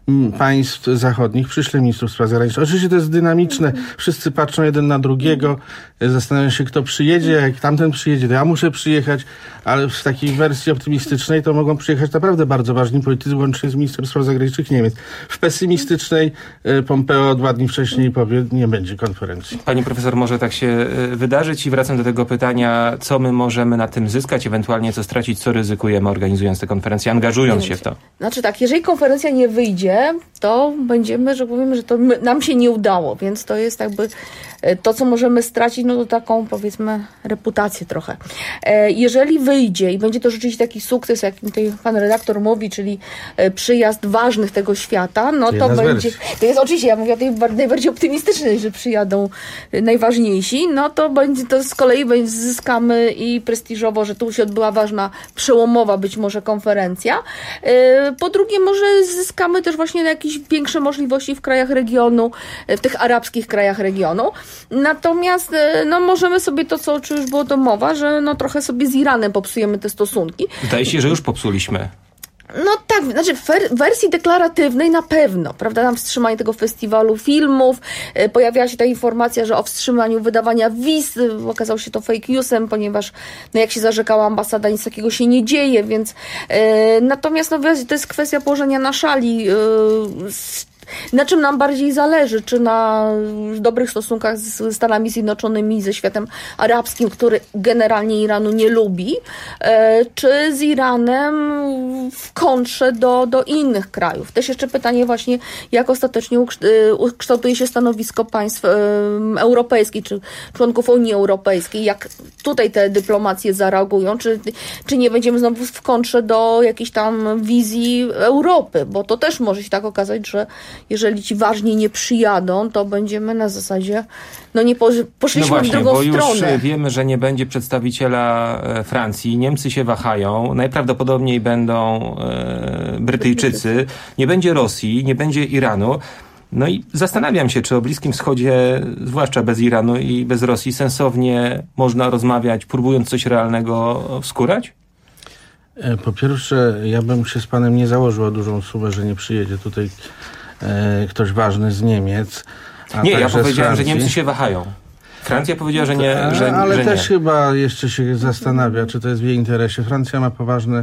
państw zachodnich przyśle ministrów spraw zagranicznych. Oczywiście to jest dynamiczne. Wszyscy patrzą jeden na drugiego, zastanawiają się, kto przyjedzie. Jak tamten przyjedzie, to ja muszę przyjechać, ale w takiej wersji optymistycznej to mogą przyjechać naprawdę bardzo ważni politycy, łącznie z ministrem spraw zagranicznych Niemiec. W pesymistycznej Pompeo dwa dni wcześniej powie, nie będzie konferencji. Pani profesor, może tak się wydarzyć i wracam do tego pytania, co my możemy na tym zyskać, ewentualnie co stracić, co ryzykujemy organizując tę konferencję, angażując się w to. Znaczy tak, jeżeli konferencja nie wyjdzie, to będziemy, że powiemy, że to my, nam się nie udało, więc to jest jakby to, co możemy stracić, no to taką, powiedzmy, reputację trochę. Jeżeli wyjdzie i będzie to rzeczywiście taki sukces, jakim tutaj pan redaktor mówi, czyli przyjazd ważnych tego świata, no to, to będzie, to jest oczywiście, ja mówię o tej najbardziej optymistycznej, że przyjadą najważniejsi, no to będzie to z kolei będzie, zyskamy i prestiżowo, że tu się odbyła ważna, przełomowa być może konferencja. Po drugie, może zyskamy też właśnie jakieś większe możliwości w krajach regionu, w tych arabskich krajach regionu. Natomiast no, możemy sobie to, co czy już było to mowa, że no, trochę sobie z Iranem popsujemy te stosunki. Wydaje się, że już popsuliśmy. No tak, znaczy w wersji deklaratywnej na pewno, prawda, tam wstrzymanie tego festiwalu filmów, pojawiała się ta informacja, że o wstrzymaniu wydawania wiz, okazało się to fake newsem, ponieważ no jak się zarzekała ambasada, nic takiego się nie dzieje, więc e, natomiast no to jest kwestia położenia na szali, e, na czym nam bardziej zależy, czy na dobrych stosunkach z Stanami Zjednoczonymi, ze światem arabskim, który generalnie Iranu nie lubi, czy z Iranem w kontrze do, do innych krajów. Też jeszcze pytanie właśnie, jak ostatecznie ukształtuje się stanowisko państw europejskich, czy członków Unii Europejskiej, jak tutaj te dyplomacje zareagują, czy, czy nie będziemy znowu w kontrze do jakiejś tam wizji Europy, bo to też może się tak okazać, że jeżeli ci ważni nie przyjadą, to będziemy na zasadzie, no nie po, poszliśmy no właśnie, w drugą bo stronę. Już wiemy, że nie będzie przedstawiciela Francji. Niemcy się wahają. Najprawdopodobniej będą e, Brytyjczycy. Nie będzie Rosji, nie będzie Iranu. No i zastanawiam się, czy o Bliskim Wschodzie, zwłaszcza bez Iranu i bez Rosji, sensownie można rozmawiać, próbując coś realnego wskórać? Po pierwsze, ja bym się z panem nie założył o dużą sumę, że nie przyjedzie tutaj e, ktoś ważny z Niemiec. A nie, ja powiedziałem, że Niemcy się wahają. Francja powiedziała, że nie. Że, ale że też nie. chyba jeszcze się zastanawia, czy to jest w jej interesie. Francja ma poważne,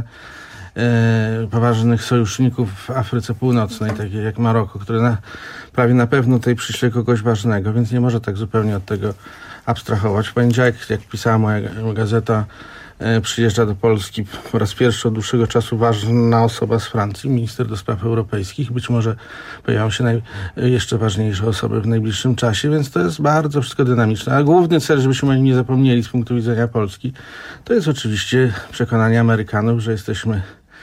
e, poważnych sojuszników w Afryce Północnej, takie jak Maroko, które na, prawie na pewno tutaj przyśle kogoś ważnego, więc nie może tak zupełnie od tego abstrahować. W poniedziałek, jak pisała moja gazeta, przyjeżdża do Polski po raz pierwszy od dłuższego czasu ważna osoba z Francji, minister do spraw europejskich. Być może pojawią się naj, jeszcze ważniejsze osoby w najbliższym czasie, więc to jest bardzo wszystko dynamiczne. A główny cel, żebyśmy o nim nie zapomnieli z punktu widzenia Polski, to jest oczywiście przekonanie Amerykanów, że jesteśmy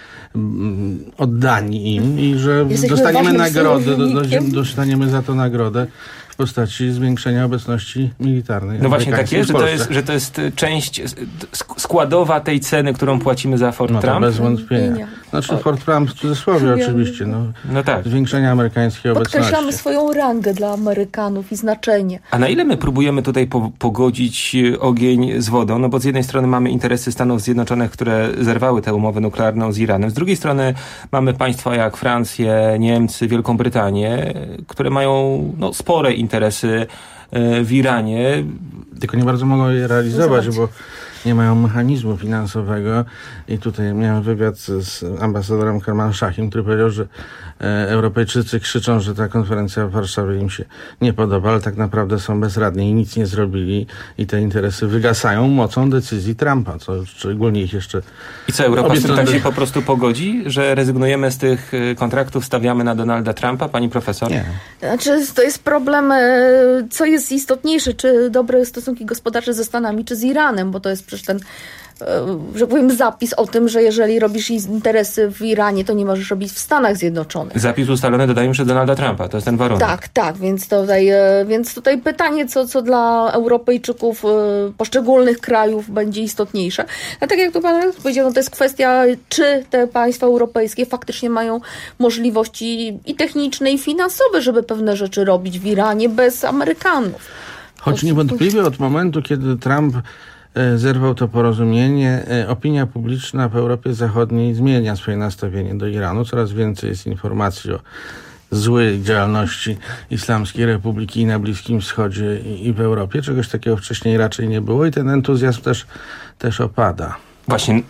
oddani im i że jesteśmy dostaniemy nagrodę, do, do, dostaniemy za to nagrodę w postaci zwiększenia obecności militarnej. No właśnie tak jest, że to jest, że to jest część składowa tej ceny, którą płacimy za Fort no Trump? bez wątpienia. Znaczy Fort Trump w cudzysłowie oczywiście. No, no tak. Zwiększenie amerykańskiej obecności. Podkreślamy swoją rangę dla Amerykanów i znaczenie. A na ile my próbujemy tutaj po pogodzić ogień z wodą? No bo z jednej strony mamy interesy Stanów Zjednoczonych, które zerwały tę umowę nuklearną z Iranem. Z drugiej strony mamy państwa jak Francję, Niemcy, Wielką Brytanię, które mają no, spore interesy w Iranie. Tylko nie bardzo mogą je realizować, bo nie mają mechanizmu finansowego. I tutaj miałem wywiad z ambasadorem Kerman Shahim, który powiedział, że e, Europejczycy krzyczą, że ta konferencja w Warszawie im się nie podoba, ale tak naprawdę są bezradni i nic nie zrobili i te interesy wygasają mocą decyzji Trumpa, co szczególnie ich jeszcze... I co, Europa z tym tak się po prostu pogodzi, że rezygnujemy z tych kontraktów, stawiamy na Donalda Trumpa, pani profesor? Nie. Znaczy, to jest problem, co jest istotniejsze, czy dobre stosunki gospodarcze ze Stanami, czy z Iranem, bo to jest przecież ten, że powiem, zapis o tym, że jeżeli robisz interesy w Iranie, to nie możesz robić w Stanach Zjednoczonych. Zapis ustalony, dodajmy, przez Donalda Trumpa, to jest ten warunek. Tak, tak, więc tutaj, więc tutaj pytanie, co, co dla Europejczyków poszczególnych krajów będzie istotniejsze. A tak jak tu pan powiedział, no to jest kwestia, czy te państwa europejskie faktycznie mają możliwości i techniczne, i finansowe, żeby pewne rzeczy robić w Iranie bez Amerykanów. Choć niewątpliwie od momentu, kiedy Trump zerwał to porozumienie, opinia publiczna w Europie Zachodniej zmienia swoje nastawienie do Iranu. Coraz więcej jest informacji o zły działalności Islamskiej Republiki i na Bliskim Wschodzie i, i w Europie. Czegoś takiego wcześniej raczej nie było i ten entuzjazm też, też opada. Właśnie,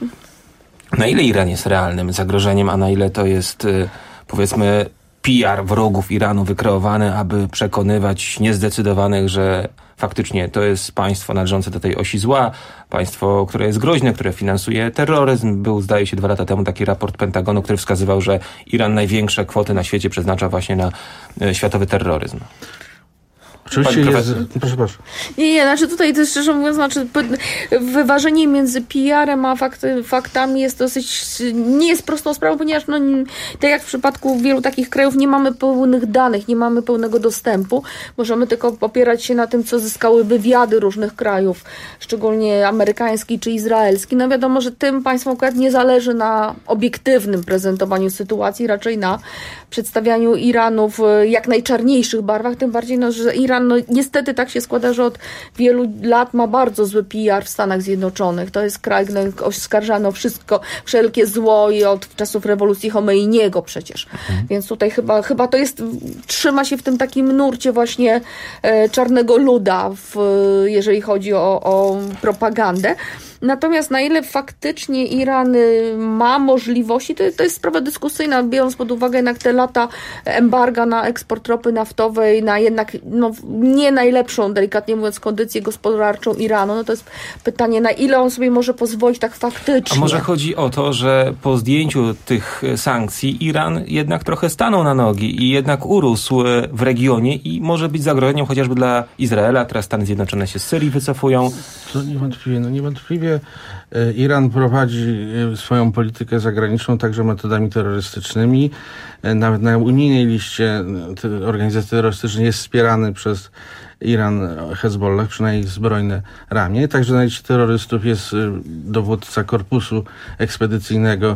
na ile Iran jest realnym zagrożeniem, a na ile to jest, powiedzmy, P R wrogów Iranu wykreowany, aby przekonywać niezdecydowanych, że faktycznie to jest państwo należące do tej osi zła, państwo, które jest groźne, które finansuje terroryzm. Był, zdaje się, dwa lata temu taki raport Pentagonu, który wskazywał, że Iran największe kwoty na świecie przeznacza właśnie na e, światowy terroryzm. Oczywiście jest... Proszę, proszę. Nie, nie, znaczy tutaj też szczerze mówiąc, znaczy wyważenie między P R-em a fakt, faktami jest dosyć, nie jest prostą sprawą, ponieważ no, tak jak w przypadku wielu takich krajów nie mamy pełnych danych, nie mamy pełnego dostępu. Możemy tylko opierać się na tym, co zyskały wywiady różnych krajów, szczególnie amerykański czy izraelski. No wiadomo, że tym państwom akurat nie zależy na obiektywnym prezentowaniu sytuacji, raczej na przedstawianiu Iranu w jak najczarniejszych barwach, tym bardziej, no, że Iran no, niestety tak się składa, że od wielu lat ma bardzo zły P R w Stanach Zjednoczonych. To jest kraj, no, oskarżano o wszystko, wszelkie zło i od czasów rewolucji Chomeiniego przecież. Mhm. Więc tutaj chyba, chyba to jest, trzyma się w tym takim nurcie właśnie e, czarnego luda, w, jeżeli chodzi o, o propagandę. Natomiast na ile faktycznie Iran ma możliwości, to, to jest sprawa dyskusyjna, biorąc pod uwagę jednak te lata embarga na eksport ropy naftowej, na jednak no, nie najlepszą, delikatnie mówiąc, kondycję gospodarczą Iranu. No to jest pytanie, na ile on sobie może pozwolić tak faktycznie. A może chodzi o to, że po zdjęciu tych sankcji Iran jednak trochę stanął na nogi i jednak urósł w regionie i może być zagrożeniem chociażby dla Izraela. Teraz Stany Zjednoczone się z Syrii wycofują. To niewątpliwie, no niewątpliwie Iran prowadzi swoją politykę zagraniczną także metodami terrorystycznymi. Nawet na unijnej liście organizacji terrorystycznych jest wspierany przez Iran Hezbollah, przynajmniej zbrojne ramię. Także na liście terrorystów jest dowódca korpusu ekspedycyjnego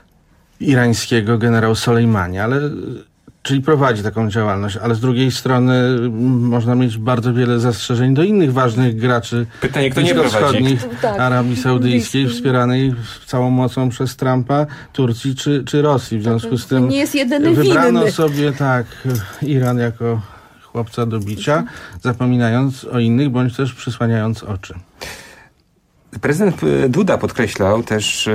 irańskiego, generał Soleimani, ale czyli prowadzi taką działalność, ale z drugiej strony można mieć bardzo wiele zastrzeżeń do innych ważnych graczy Pytanie, kto nie prowadzi? Tak. Arabii Saudyjskiej, wspieranej całą mocą przez Trumpa, Turcji czy, czy Rosji. W związku z tym nie jest jedyny wybrano winny. sobie tak Iran jako chłopca do bicia, zapominając o innych, bądź też przysłaniając oczy. Prezydent Duda podkreślał też,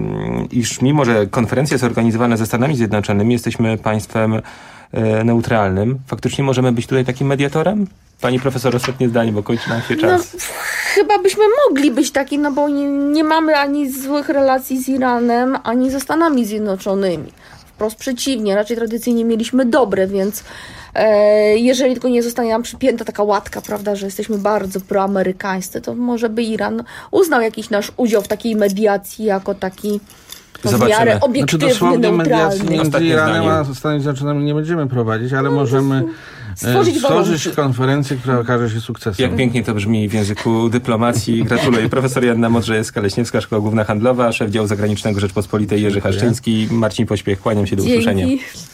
iż mimo, że konferencja jest organizowana ze Stanami Zjednoczonymi, jesteśmy państwem neutralnym. Faktycznie możemy być tutaj takim mediatorem? Pani profesor, ostatnie zdanie, bo kończy nam się czas. No, chyba byśmy mogli być takim, no bo nie, nie mamy ani złych relacji z Iranem, ani ze Stanami Zjednoczonymi. Wprost przeciwnie, raczej tradycyjnie mieliśmy dobre, więc e, jeżeli tylko nie zostanie nam przypięta taka łatka, prawda, że jesteśmy bardzo proamerykańscy, to może by Iran uznał jakiś nasz udział w takiej mediacji jako taki no, w miarę obiektywny, znaczy, neutralny. Mediacji między Iranem a Stanami Zjednoczonymi nie będziemy prowadzić, ale no, możemy stworzyć, stworzyć konferencję, która okaże się sukcesem. Jak pięknie to brzmi w języku dyplomacji. Gratuluję. Profesor Joanna Modrzejewska-Leśniewska, Szkoła Główna Handlowa, szef działu zagranicznego Rzeczpospolitej Jerzy Haszczyński, Marcin Pośpiech. Kłaniam się, do Dzięki. usłyszenia.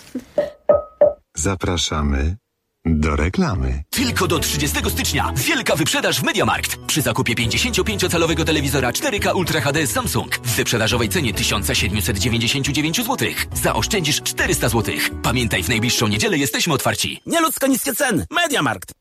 Zapraszamy do reklamy. Tylko do trzydziestego stycznia wielka wyprzedaż w MediaMarkt. Przy zakupie pięćdziesięciopięciocalowego telewizora cztery K Ultra H D Samsung w wyprzedażowej cenie tysiąc siedemset dziewięćdziesiąt dziewięć złotych zaoszczędzisz czterysta złotych. Pamiętaj, w najbliższą niedzielę jesteśmy otwarci. Nieludzko niskie ceny. MediaMarkt.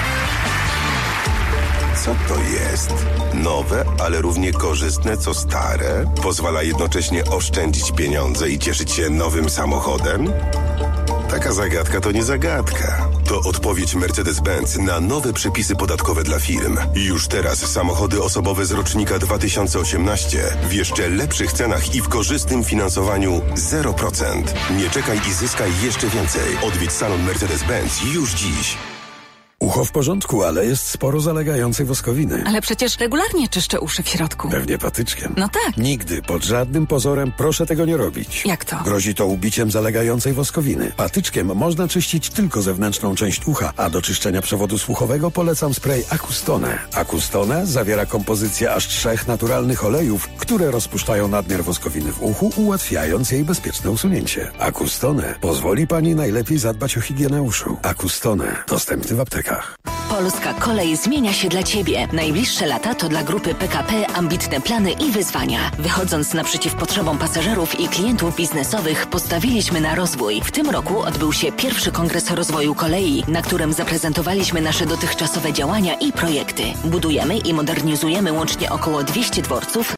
Co to jest? Nowe, ale równie korzystne co stare? Pozwala jednocześnie oszczędzić pieniądze i cieszyć się nowym samochodem? Taka zagadka to nie zagadka. To odpowiedź Mercedes-Benz na nowe przepisy podatkowe dla firm. Już teraz samochody osobowe z rocznika dwa tysiące osiemnaście w jeszcze lepszych cenach i w korzystnym finansowaniu zero procent. Nie czekaj i zyskaj jeszcze więcej. Odwiedź salon Mercedes-Benz już dziś. Ucho w porządku, ale jest sporo zalegającej woskowiny. Ale przecież regularnie czyszczę uszy w środku. Pewnie patyczkiem. No tak. Nigdy, pod żadnym pozorem proszę tego nie robić. Jak to? Grozi to ubiciem zalegającej woskowiny. Patyczkiem można czyścić tylko zewnętrzną część ucha, a do czyszczenia przewodu słuchowego polecam spray Acustone. Acustone zawiera kompozycję aż trzech naturalnych olejów, które rozpuszczają nadmiar woskowiny w uchu, ułatwiając jej bezpieczne usunięcie. Acustone pozwoli Pani najlepiej zadbać o higienę uszu. Acustone dostępny w aptekach. Polska Kolej zmienia się dla Ciebie. Najbliższe lata to dla grupy P K P ambitne plany i wyzwania. Wychodząc naprzeciw potrzebom pasażerów i klientów biznesowych, postawiliśmy na rozwój. W tym roku odbył się pierwszy Kongres Rozwoju Kolei, na którym zaprezentowaliśmy nasze dotychczasowe działania i projekty. Budujemy i modernizujemy łącznie około dwieście dworców,